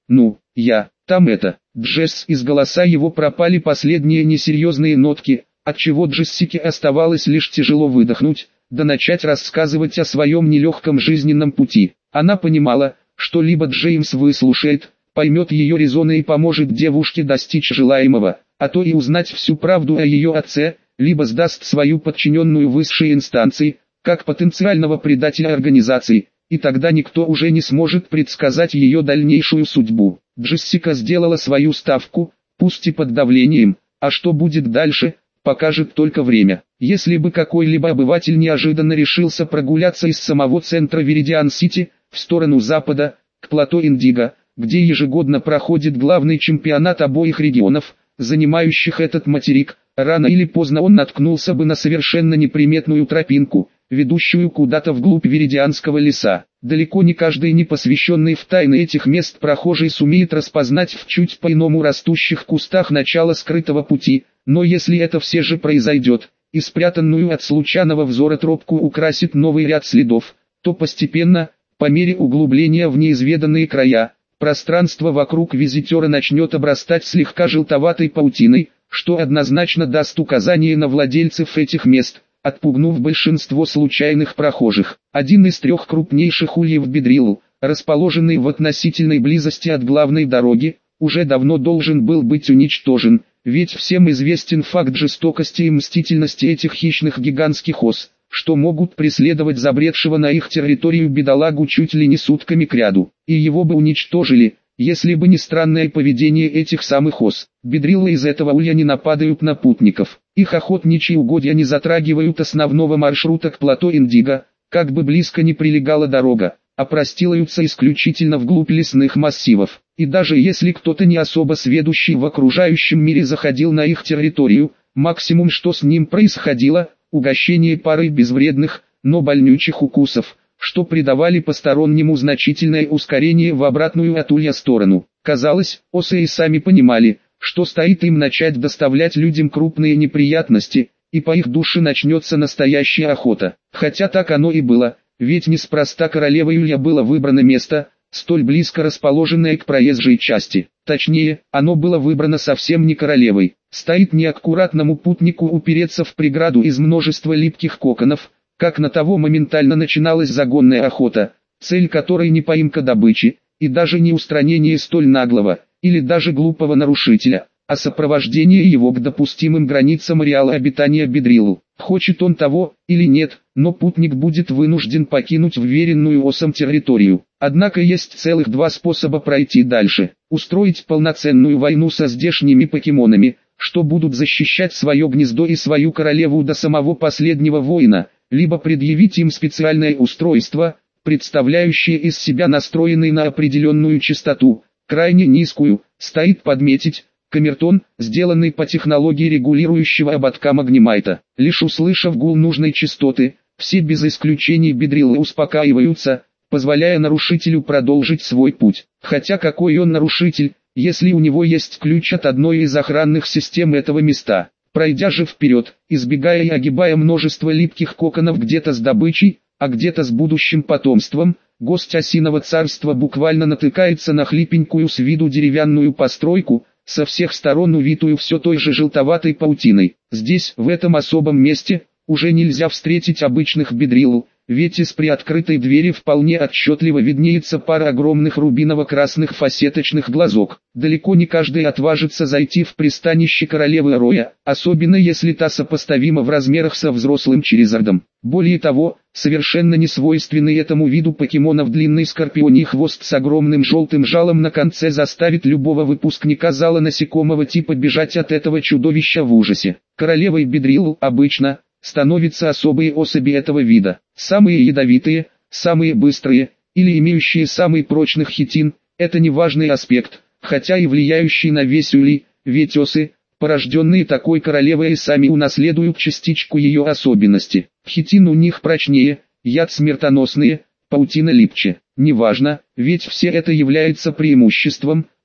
Там это. Джесс, из голоса его пропали последние несерьезные нотки, отчего Джессике оставалось лишь тяжело выдохнуть, да начать рассказывать о своем нелегком жизненном пути. Она понимала, что либо Джеймс выслушает, поймет ее резоны и поможет девушке достичь желаемого, а то и узнать всю правду о ее отце, либо сдаст свою подчиненную высшей инстанции, как потенциального предателя организации, и тогда никто уже не сможет предсказать ее дальнейшую судьбу. Джессика сделала свою ставку, пусть и под давлением, а что будет дальше, покажет только время. Если бы какой-либо обыватель неожиданно решился прогуляться из самого центра Веридиан-Сити, в сторону запада, к плато Индиго, где ежегодно проходит главный чемпионат обоих регионов, занимающих этот материк, рано или поздно он наткнулся бы на совершенно неприметную тропинку, ведущую куда-то вглубь Веридианского леса. Далеко не каждый непосвященный в тайны этих мест прохожий сумеет распознать в чуть по-иному растущих кустах начало скрытого пути, но если это все же произойдет, и спрятанную от случайного взора тропку украсит новый ряд следов, то постепенно, по мере углубления в неизведанные края, пространство вокруг визитера начнет обрастать слегка желтоватой паутиной, что однозначно даст указание на владельцев этих мест, отпугнув большинство случайных прохожих. Один из трех крупнейших ульев Бедрилл, расположенный в относительной близости от главной дороги, уже давно должен был быть уничтожен, ведь всем известен факт жестокости и мстительности этих хищных гигантских ос, что могут преследовать забредшего на их территорию бедолагу чуть ли не сутками кряду, и его бы уничтожили, если бы не странное поведение этих самых ос. Бедриллы из этого улья не нападают на путников, их охотничьи угодья не затрагивают основного маршрута к плато Индиго, как бы близко ни прилегала дорога, а простилаются исключительно вглубь лесных массивов. И даже если кто-то не особо сведущий в окружающем мире заходил на их территорию, максимум что с ним происходило – угощение парой безвредных, но больнючих укусов, что придавали постороннему значительное ускорение в обратную от улья сторону. Казалось, осы и сами понимали, что стоит им начать доставлять людям крупные неприятности, и по их душе начнется настоящая охота. Хотя так оно и было, ведь неспроста королевой улья было выбрано место, столь близко расположенное к проезжей части. Точнее, оно было выбрано совсем не королевой. Стоит неаккуратному путнику упереться в преграду из множества липких коконов, как на того моментально начиналась загонная охота, цель которой не поимка добычи, и даже не устранение столь наглого, или даже глупого нарушителя, а сопровождение его к допустимым границам ареала обитания Бедриллу. Хочет он того, или нет, но путник будет вынужден покинуть вверенную осам территорию. Однако есть целых два способа пройти дальше. Устроить полноценную войну со здешними покемонами, что будут защищать свое гнездо и свою королеву до самого последнего воина, либо предъявить им специальное устройство, представляющее из себя настроенный на определенную частоту, крайне низкую, стоит подметить, камертон, сделанный по технологии регулирующего ободка магнемайта. Лишь услышав гул нужной частоты, все без исключения бедриллы успокаиваются, позволяя нарушителю продолжить свой путь. Хотя какой он нарушитель, если у него есть ключ от одной из охранных систем этого места? Пройдя же вперед, избегая и огибая множество липких коконов где-то с добычей, а где-то с будущим потомством, гость осиного царства буквально натыкается на хлипенькую с виду деревянную постройку, со всех сторон увитую все той же желтоватой паутиной. Здесь, в этом особом месте, уже нельзя встретить обычных бедрилл, ведь из приоткрытой двери вполне отчетливо виднеется пара огромных рубиново-красных фасеточных глазок. Далеко не каждый отважится зайти в пристанище королевы Роя, особенно если та сопоставима в размерах со взрослым Черизардом. Более того, совершенно не свойственный этому виду покемонов длинный скорпионий хвост с огромным желтым жалом на конце заставит любого выпускника зала насекомого типа бежать от этого чудовища в ужасе. Королевой бедрилл обычно становятся особые особи этого вида. Самые ядовитые, самые быстрые, или имеющие самый прочный хитин, это не важный аспект, хотя и влияющий на весь улей, ведь осы, порожденные такой королевой, и сами унаследуют частичку ее особенности. Хитин у них прочнее, яд смертоносный, паутина липче. Неважно, ведь все это является преимуществом,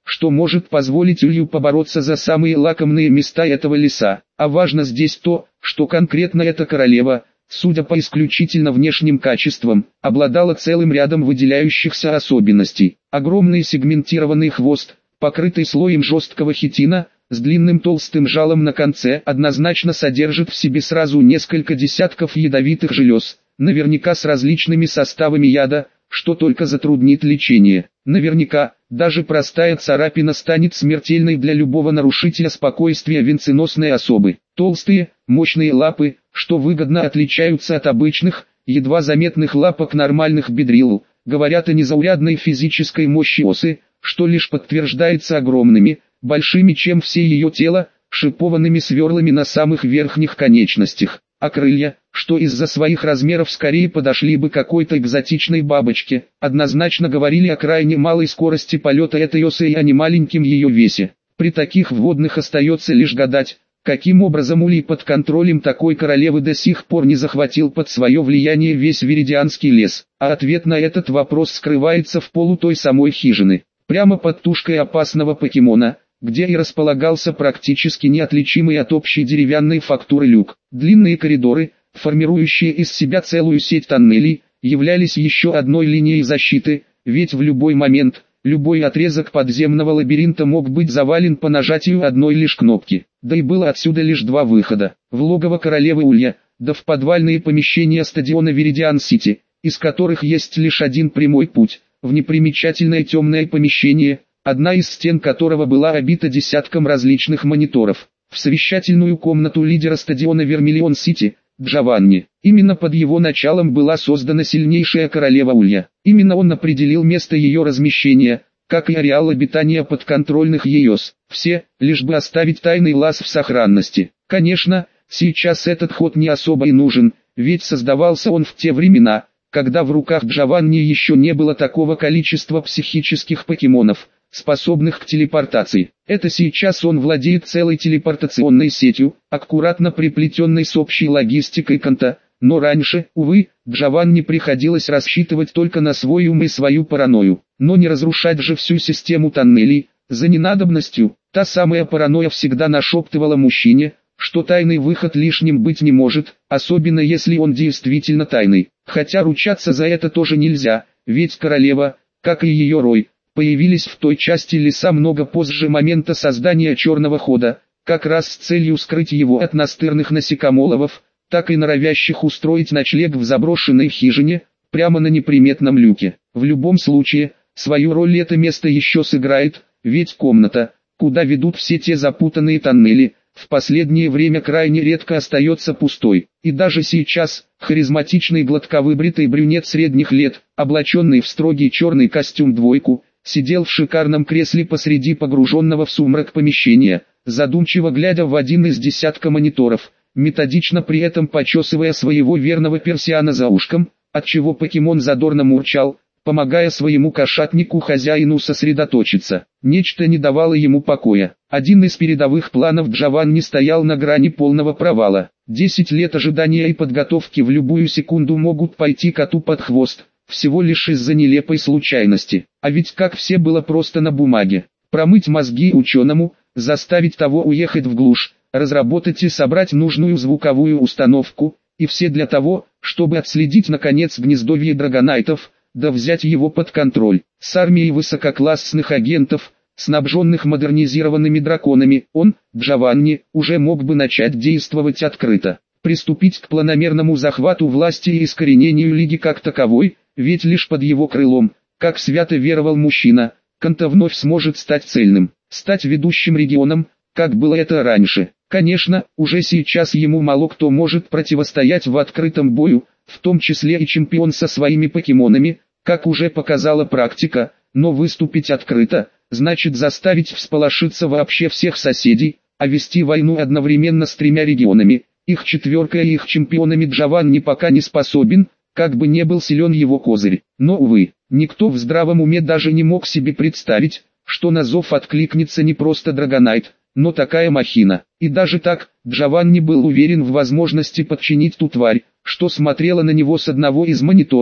что может позволить Улью побороться за самые лакомые места этого леса. А важно здесь то, что конкретно эта королева, судя по исключительно внешним качествам, обладала целым рядом выделяющихся особенностей. Огромный сегментированный хвост, покрытый слоем жесткого хитина, с длинным толстым жалом на конце, однозначно содержит в себе сразу несколько десятков ядовитых желез, наверняка с различными составами яда, что только затруднит лечение. Наверняка, даже простая царапина станет смертельной для любого нарушителя спокойствия венценосной особы. Толстые, мощные лапы, что выгодно отличаются от обычных, едва заметных лапок нормальных бедрил, говорят о незаурядной физической мощи осы, что лишь подтверждается огромными, большими чем все ее тело, шипованными сверлами на самых верхних конечностях. А крылья, что из-за своих размеров скорее подошли бы какой-то экзотичной бабочке, однозначно говорили о крайне малой скорости полета этой осы и о немаленьком ее весе. При таких вводных остается лишь гадать, каким образом Улей под контролем такой королевы до сих пор не захватил под свое влияние весь Виридианский лес. А ответ на этот вопрос скрывается в полу той самой хижины, прямо под тушкой опасного покемона, где и располагался практически неотличимый от общей деревянной фактуры люк. Длинные коридоры, формирующие из себя целую сеть тоннелей, являлись еще одной линией защиты, ведь в любой момент, любой отрезок подземного лабиринта мог быть завален по нажатию одной лишь кнопки. Да и было отсюда лишь два выхода: в логово королевы Улья, да в подвальные помещения стадиона Виридиан-Сити, из которых есть лишь один прямой путь, в непримечательное темное помещение, одна из стен которого была обита десятком различных мониторов, в совещательную комнату лидера стадиона Вермиллион-Сити, Джованни. Именно под его началом была создана сильнейшая королева Улья. Именно он определил место ее размещения, как и ареал обитания подконтрольных ЕОС. Все, лишь бы оставить тайный лаз в сохранности. Конечно, сейчас этот ход не особо и нужен, ведь создавался он в те времена, когда в руках Джованни еще не было такого количества психических покемонов, способных к телепортации. Это сейчас он владеет целой телепортационной сетью, аккуратно приплетенной с общей логистикой Канта, но раньше, увы, Джованни приходилось рассчитывать только на свой ум и свою паранойю, но не разрушать же всю систему тоннелей, за ненадобностью. Та самая паранойя всегда нашептывала мужчине, что тайный выход лишним быть не может, особенно если он действительно тайный. Хотя ручаться за это тоже нельзя, ведь королева, как и ее рой, появились в той части леса много позже момента создания черного хода, как раз с целью скрыть его от настырных насекомоловов, так и норовящих устроить ночлег в заброшенной хижине, прямо на неприметном люке. В любом случае, свою роль это место еще сыграет, ведь комната, куда ведут все те запутанные тоннели, в последнее время крайне редко остается пустой. И даже сейчас, харизматичный гладковыбритый брюнет средних лет, облаченный в строгий черный костюм двойку, сидел в шикарном кресле посреди погруженного в сумрак помещения, задумчиво глядя в один из десятка мониторов, методично при этом почесывая своего верного персиана за ушком, отчего покемон задорно мурчал, помогая своему кошатнику-хозяину сосредоточиться. Нечто не давало ему покоя. Один из передовых планов Джованни стоял на грани полного провала. 10 лет ожидания и подготовки в любую секунду могут пойти коту под хвост, всего лишь из-за нелепой случайности. А ведь как все было просто на бумаге. Промыть мозги ученому, заставить того уехать в глушь, разработать и собрать нужную звуковую установку, и все для того, чтобы отследить наконец гнездовье драгонайтов, да взять его под контроль. С армией высококлассных агентов, снабженных модернизированными драконами, он, Джованни, уже мог бы начать действовать открыто, приступить к планомерному захвату власти и искоренению Лиги как таковой, ведь лишь под его крылом, как свято веровал мужчина, Канта вновь сможет стать цельным, стать ведущим регионом, как было это раньше. Конечно, уже сейчас ему мало кто может противостоять в открытом бою, в том числе и чемпион со своими покемонами, как уже показала практика, но выступить открыто, значит заставить всполошиться вообще всех соседей, а вести войну одновременно с 3 регионами, их четверкой и их чемпионами Джованни пока не способен, как бы не был силен его козырь. Но увы, никто в здравом уме даже не мог себе представить, что на зов откликнется не просто Драгонайт, но такая махина. И даже так, Джованни был уверен в возможности подчинить ту тварь, что смотрела на него с одного из мониторов,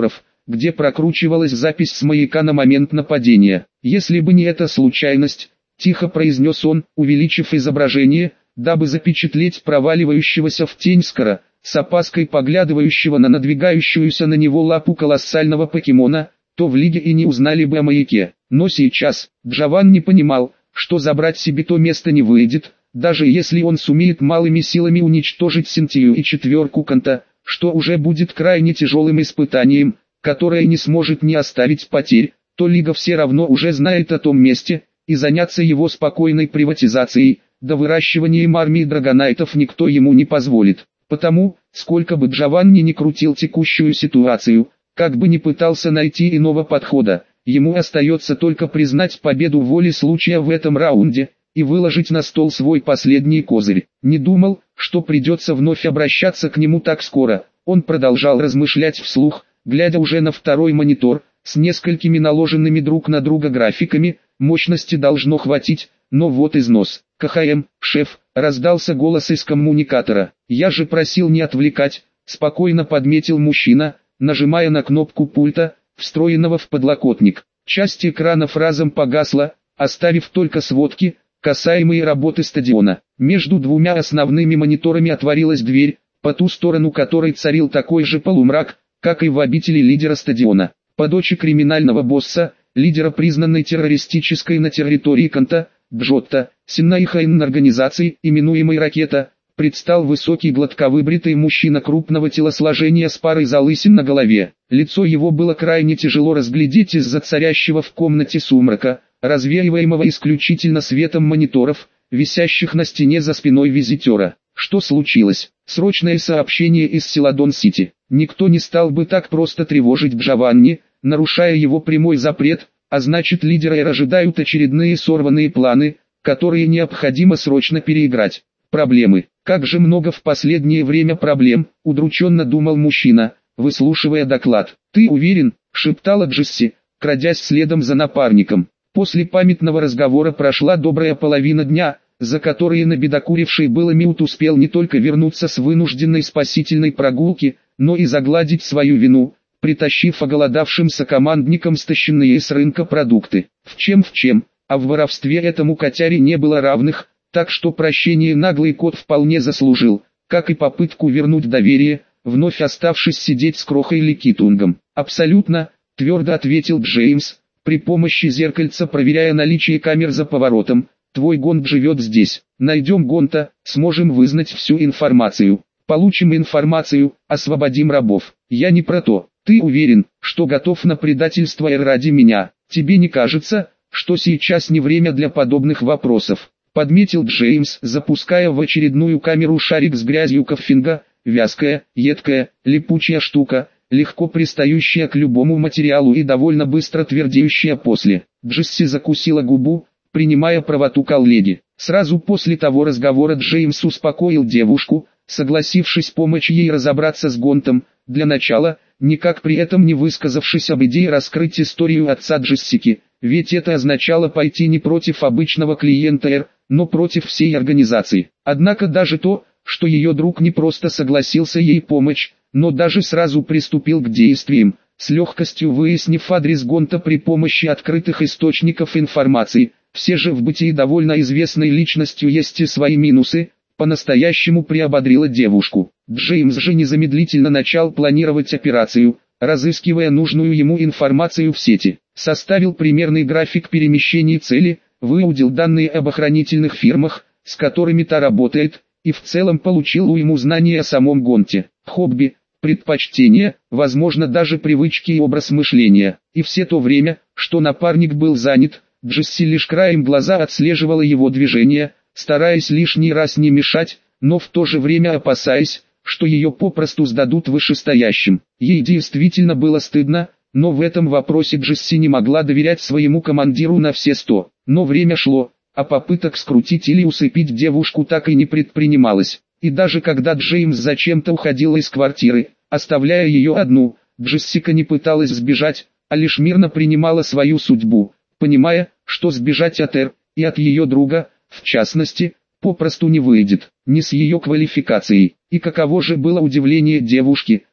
где прокручивалась запись с маяка на момент нападения. «Если бы не эта случайность», — тихо произнес он, увеличив изображение, дабы запечатлеть проваливающегося в тень Скара, с опаской поглядывающего на надвигающуюся на него лапу колоссального покемона, то в Лиге и не узнали бы о маяке. Но сейчас Джованни понимал, что забрать себе то место не выйдет, даже если он сумеет малыми силами уничтожить Синтию и четверку Канта, что уже будет крайне тяжелым испытанием, которое не сможет не оставить потерь, то Лига все равно уже знает о том месте, и заняться его спокойной приватизацией, да выращиванием армии драгонайтов никто ему не позволит. Потому, сколько бы Джованни ни крутил текущую ситуацию, как бы ни пытался найти иного подхода, ему остается только признать победу воли случая в этом раунде, и выложить на стол свой последний козырь. Не думал, что придется вновь обращаться к нему так скоро. Он продолжал размышлять вслух, глядя уже на второй монитор, с несколькими наложенными друг на друга графиками. Мощности должно хватить, но вот износ. «КХМ, шеф», — раздался голос из коммуникатора. «Я же просил не отвлекать», — спокойно подметил мужчина, нажимая на кнопку пульта, встроенного в подлокотник. Часть экранов разом погасла, оставив только сводки, касаемые работы стадиона. Между двумя основными мониторами отворилась дверь, по ту сторону которой царил такой же полумрак, как и в обители лидера стадиона. По дочи криминального босса, лидера признанной террористической на территории Канта, Джотто, Синнаихайн организации, именуемой «Ракета», предстал высокий гладковыбритый мужчина крупного телосложения с парой залысин на голове. Лицо его было крайне тяжело разглядеть из-за царящего в комнате сумрака, развеиваемого исключительно светом мониторов, висящих на стене за спиной визитера. Что случилось? Срочное сообщение из Селадон-Сити. Никто не стал бы так просто тревожить Джованни, нарушая его прямой запрет, а значит лидера ожидают очередные сорванные планы, которые необходимо срочно переиграть. Проблемы. Как же много в последнее время проблем, удрученно думал мужчина, выслушивая доклад. «Ты уверен?» — шептала Джесси, крадясь следом за напарником. После памятного разговора прошла добрая половина дня, за которые набедокуривший было Милт успел не только вернуться с вынужденной спасительной прогулки, но и загладить свою вину, притащив оголодавшимся командникам стащенные с рынка продукты. В чем, а в воровстве этому котяре не было равных, так что прощение наглый кот вполне заслужил, как и попытку вернуть доверие, вновь оставшись сидеть с Крохой Ликитунгом. «Абсолютно», — твердо ответил Джеймс, при помощи зеркальца проверяя наличие камер за поворотом. «Твой Гонт живет здесь. Найдем Гонта, сможем вызнать всю информацию. Получим информацию, освободим рабов. Я не про то. Ты уверен, что готов на предательство ради меня? Тебе не кажется, что сейчас не время для подобных вопросов?» Подметил Джеймс, запуская в очередную камеру шарик с грязью коффинга. Вязкая, едкая, липучая штука, легко пристающая к любому материалу и довольно быстро твердеющая после. Джесси закусила губу, принимая правоту коллеги. Сразу после того разговора Джеймс успокоил девушку, согласившись помочь ей разобраться с Гонтом, для начала, никак при этом не высказавшись об идее раскрыть историю отца Джессики, ведь это означало пойти не против обычного клиента Р, но против всей организации. Однако даже то, что ее друг не просто согласился ей помочь, но даже сразу приступил к действиям, с легкостью выяснив адрес Гонта при помощи открытых источников информации. Все же в бытии довольно известной личностью есть и свои минусы, по-настоящему приободрила девушку. Джеймс же незамедлительно начал планировать операцию, разыскивая нужную ему информацию в сети. Составил примерный график перемещений цели, выудил данные об охранительных фирмах, с которыми та работает, и в целом получил уйму знаний о самом Гонте. Хобби, предпочтения, возможно даже привычки и образ мышления. И все то время, что напарник был занят, Джесси лишь краем глаза отслеживала его движения, стараясь лишний раз не мешать, но в то же время опасаясь, что ее попросту сдадут вышестоящим. Ей действительно было стыдно, но в этом вопросе Джесси не могла доверять своему командиру на все 100. Но время шло, а попыток скрутить или усыпить девушку так и не предпринималось. И даже когда Джеймс зачем-то уходил из квартиры, оставляя ее одну, Джессика не пыталась сбежать, а лишь мирно принимала свою судьбу, понимая, что сбежать от Эр, и от ее друга, в частности, попросту не выйдет, не с ее квалификацией. И каково же было удивление девушки,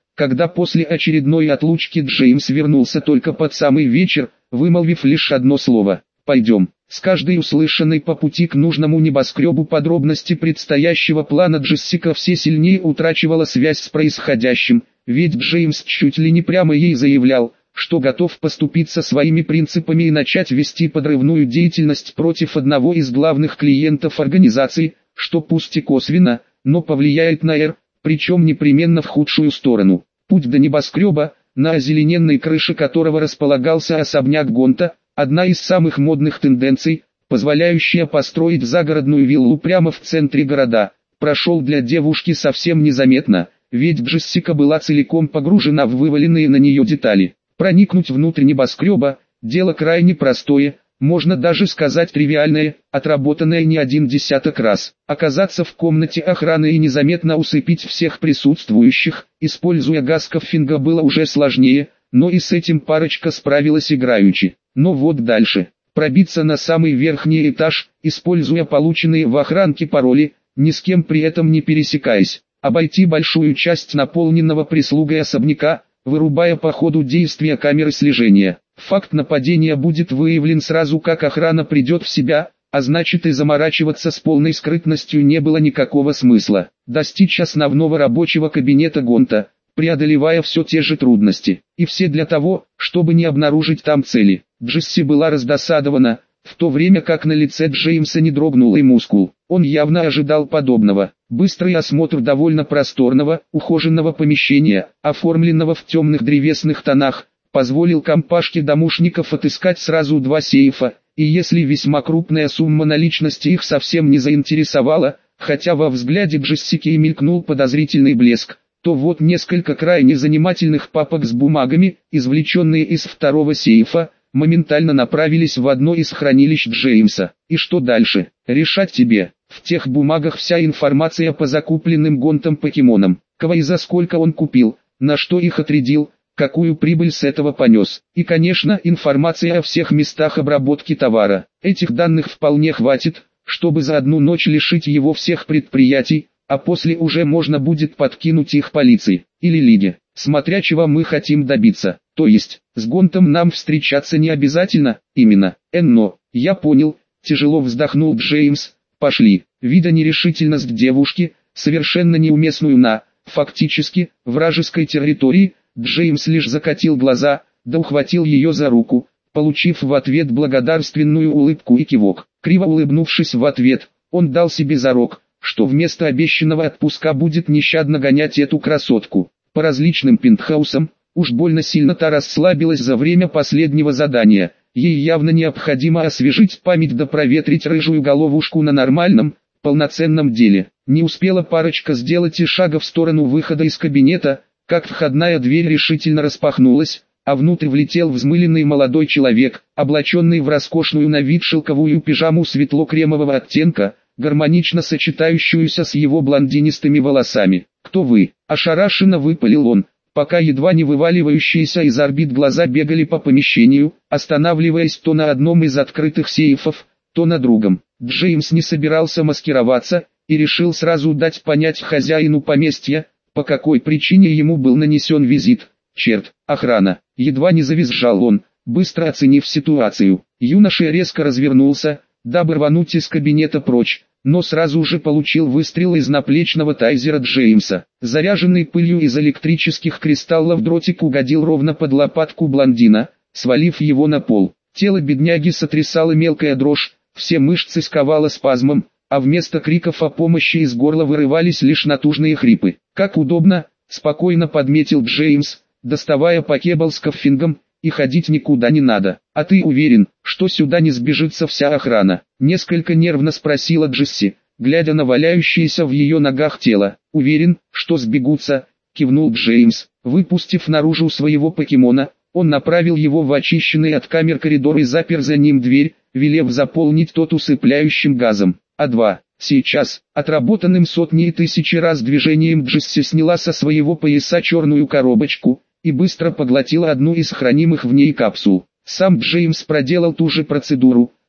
когда после очередной отлучки Джеймс вернулся только под самый вечер, вымолвив лишь одно слово «пойдем». С каждой услышанной по пути к нужному небоскребу подробности предстоящего плана Джессика все сильнее утрачивала связь с происходящим, ведь Джеймс чуть ли не прямо ей заявлял, что готов поступиться своими принципами и начать вести подрывную деятельность против одного из главных клиентов организации, что пусть и косвенно, но повлияет на Р, причем непременно в худшую сторону. Путь до небоскреба, на озелененной крыше которого располагался особняк Гонта, одна из самых модных тенденций, позволяющая построить загородную виллу прямо в центре города, прошел для девушки совсем незаметно, ведь Джессика была целиком погружена в вываленные на нее детали. Проникнуть внутрь небоскреба – дело крайне простое, можно даже сказать тривиальное, отработанное не один десяток раз. Оказаться в комнате охраны и незаметно усыпить всех присутствующих, используя газ Коффинга, было уже сложнее, но и с этим парочка справилась играючи. Но вот дальше. Пробиться на самый верхний этаж, используя полученные в охранке пароли, ни с кем при этом не пересекаясь. Обойти большую часть наполненного прислугой особняка, вырубая по ходу действия камеры слежения. Факт нападения будет выявлен сразу, как охрана придет в себя, а значит и заморачиваться с полной скрытностью не было никакого смысла. Достичь основного рабочего кабинета Гонта, преодолевая все те же трудности. И все для того, чтобы не обнаружить там цели. Джесси была раздосадована, в то время как на лице Джеймса не дрогнул и мускул. Он явно ожидал подобного. Быстрый осмотр довольно просторного, ухоженного помещения, оформленного в темных древесных тонах, позволил компашке домушников отыскать сразу два сейфа, и если весьма крупная сумма наличности их совсем не заинтересовала, хотя во взгляде Джессики и мелькнул подозрительный блеск, то вот несколько крайне занимательных папок с бумагами, извлеченные из второго сейфа, моментально направились в одно из хранилищ Джеймса. И что дальше? Решать тебе. В тех бумагах вся информация по закупленным Гонтом покемонам. Кого и за сколько он купил, на что их отрядил, какую прибыль с этого понес. И, конечно, информация о всех местах обработки товара. Этих данных вполне хватит, чтобы за одну ночь лишить его всех предприятий, а после уже можно будет подкинуть их полиции или лиге, смотря чего мы хотим добиться. То есть, с Гонтом нам встречаться не обязательно, именно. Но, я понял, тяжело вздохнул Джеймс. Пошли. Видя нерешительность девушки, совершенно неуместную на, фактически, вражеской территории, Джеймс лишь закатил глаза, да ухватил ее за руку, получив в ответ благодарственную улыбку и кивок. Криво улыбнувшись в ответ, он дал себе зарок, что вместо обещанного отпуска будет нещадно гонять эту красотку по различным пентхаусам. Уж больно сильно та расслабилась за время последнего задания. Ей явно необходимо освежить память да проветрить рыжую головушку на нормальном, полноценном деле. Не успела парочка сделать и шага в сторону выхода из кабинета, как входная дверь решительно распахнулась, а внутрь влетел взмыленный молодой человек, облаченный в роскошную на вид шелковую пижаму светло-кремового оттенка, гармонично сочетающуюся с его блондинистыми волосами. «Кто вы?» – ошарашенно выпалил он, пока едва не вываливающиеся из орбит глаза бегали по помещению, останавливаясь то на одном из открытых сейфов, то на другом. Джеймс не собирался маскироваться, и решил сразу дать понять хозяину поместья, по какой причине ему был нанесен визит. Черт, охрана! Едва не завизжал он, быстро оценив ситуацию. Юноша резко развернулся, дабы рвануть из кабинета прочь, но сразу же получил выстрел из наплечного тайзера Джеймса. Заряженный пылью из электрических кристаллов дротик угодил ровно под лопатку блондина, свалив его на пол. Тело бедняги сотрясало мелкая дрожь, все мышцы сковало спазмом, а вместо криков о помощи из горла вырывались лишь натужные хрипы. «Как удобно», — спокойно подметил Джеймс, доставая покебл с коффингом, «и ходить никуда не надо. А ты уверен, что сюда не сбежится вся охрана?» Несколько нервно спросила Джесси, глядя на валяющееся в ее ногах тело. «Уверен, что сбегутся», — кивнул Джеймс. Выпустив наружу своего покемона, он направил его в очищенный от камер коридор и запер за ним дверь, велев заполнить тот усыпляющим газом. А2. Сейчас, отработанным сотни и тысячи раз движением, Джесси сняла со своего пояса черную коробочку и быстро поглотила одну из хранимых в ней капсул. Сам Джеймс проделал ту же процедуру,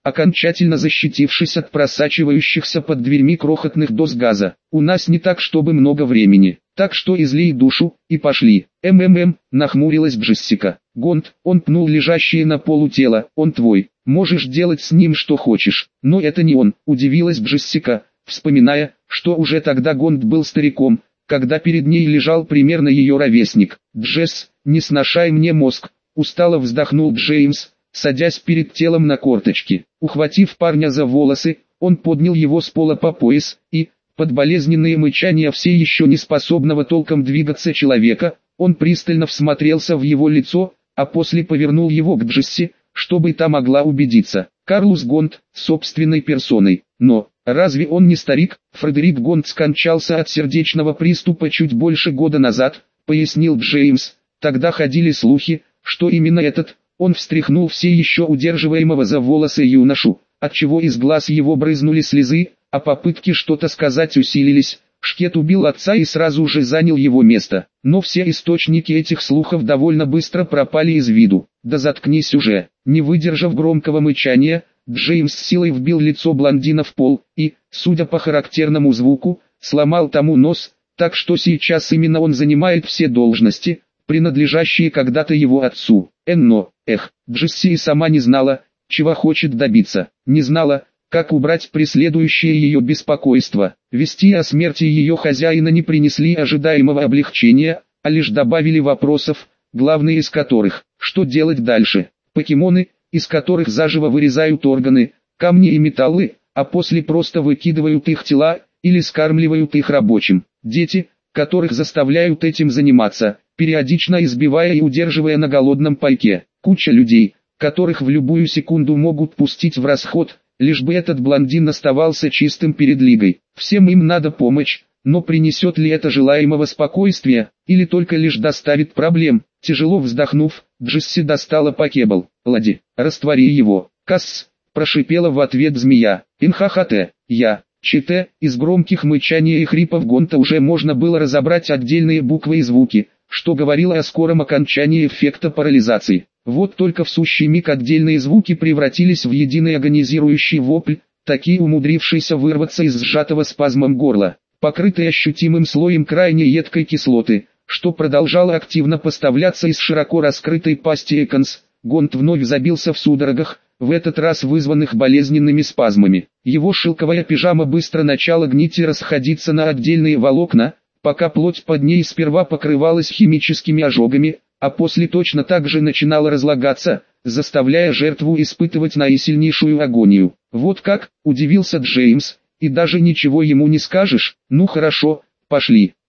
окончательно защитившись от просачивающихся под дверьми крохотных доз газа. «У нас не так чтобы много времени, так что излей душу, и пошли». Нахмурилась Джессика. «Гонт», он пнул лежащее на полу тело, «он твой, можешь делать с ним что хочешь». «Но это не он», удивилась Джессика, вспоминая, что уже тогда Гонт был стариком, когда перед ней лежал примерно ее ровесник. «Джесс, не сношай мне мозг», устало вздохнул Джеймс, садясь перед телом на корточки. Ухватив парня за волосы, он поднял его с пола по пояс, и, под болезненные мычания все еще не способного толком двигаться человека, он пристально всмотрелся в его лицо, а после повернул его к Джесси, чтобы та могла убедиться. Карлус Гонт, собственной персоной. Но, разве он не старик? Фредерик Гонт скончался от сердечного приступа чуть больше года назад, пояснил Джеймс. Тогда ходили слухи, что именно этот, он встряхнул все еще удерживаемого за волосы юношу, отчего из глаз его брызнули слезы, а попытки что-то сказать усилились. Шкет убил отца и сразу же занял его место. Но все источники этих слухов довольно быстро пропали из виду. «Да заткнись уже!» Не выдержав громкого мычания, Джеймс с силой вбил лицо блондина в пол и, судя по характерному звуку, сломал тому нос, так что сейчас именно он занимает все должности, принадлежащие когда-то его отцу. Джесси и сама не знала, чего хочет добиться, не знала, как убрать преследующее ее беспокойство. Вести о смерти ее хозяина не принесли ожидаемого облегчения, а лишь добавили вопросов, главный из которых, что делать дальше. Покемоны, из которых заживо вырезают органы, камни и металлы, а после просто выкидывают их тела, или скармливают их рабочим. Дети, которых заставляют этим заниматься, периодично избивая и удерживая на голодном пайке. Куча людей, которых в любую секунду могут пустить в расход, лишь бы этот блондин оставался чистым перед лигой. Всем им надо помощь, но принесет ли это желаемого спокойствия, или только лишь доставит проблем? Тяжело вздохнув, Джесси достала покебл. «Лади, раствори его». «Касс», прошипела в ответ змея. «Инхахате, я». Чите, из громких мычаний и хрипов Гонта уже можно было разобрать отдельные буквы и звуки, что говорило о скором окончании эффекта парализации. Вот только в сущий миг отдельные звуки превратились в единый агонизирующий вопль, таки умудрившийся вырваться из сжатого спазмом горла, покрытый ощутимым слоем крайне едкой кислоты, что продолжало активно поставляться из широко раскрытой пасти Эконс. Гонт вновь забился в судорогах, в этот раз вызванных болезненными спазмами. Его шелковая пижама быстро начала гнить и расходиться на отдельные волокна, пока плоть под ней сперва покрывалась химическими ожогами, а после точно так же начинала разлагаться, заставляя жертву испытывать наисильнейшую агонию. «Вот как?» – удивился Джеймс, – «и даже ничего ему не скажешь? Ну хорошо, пошли».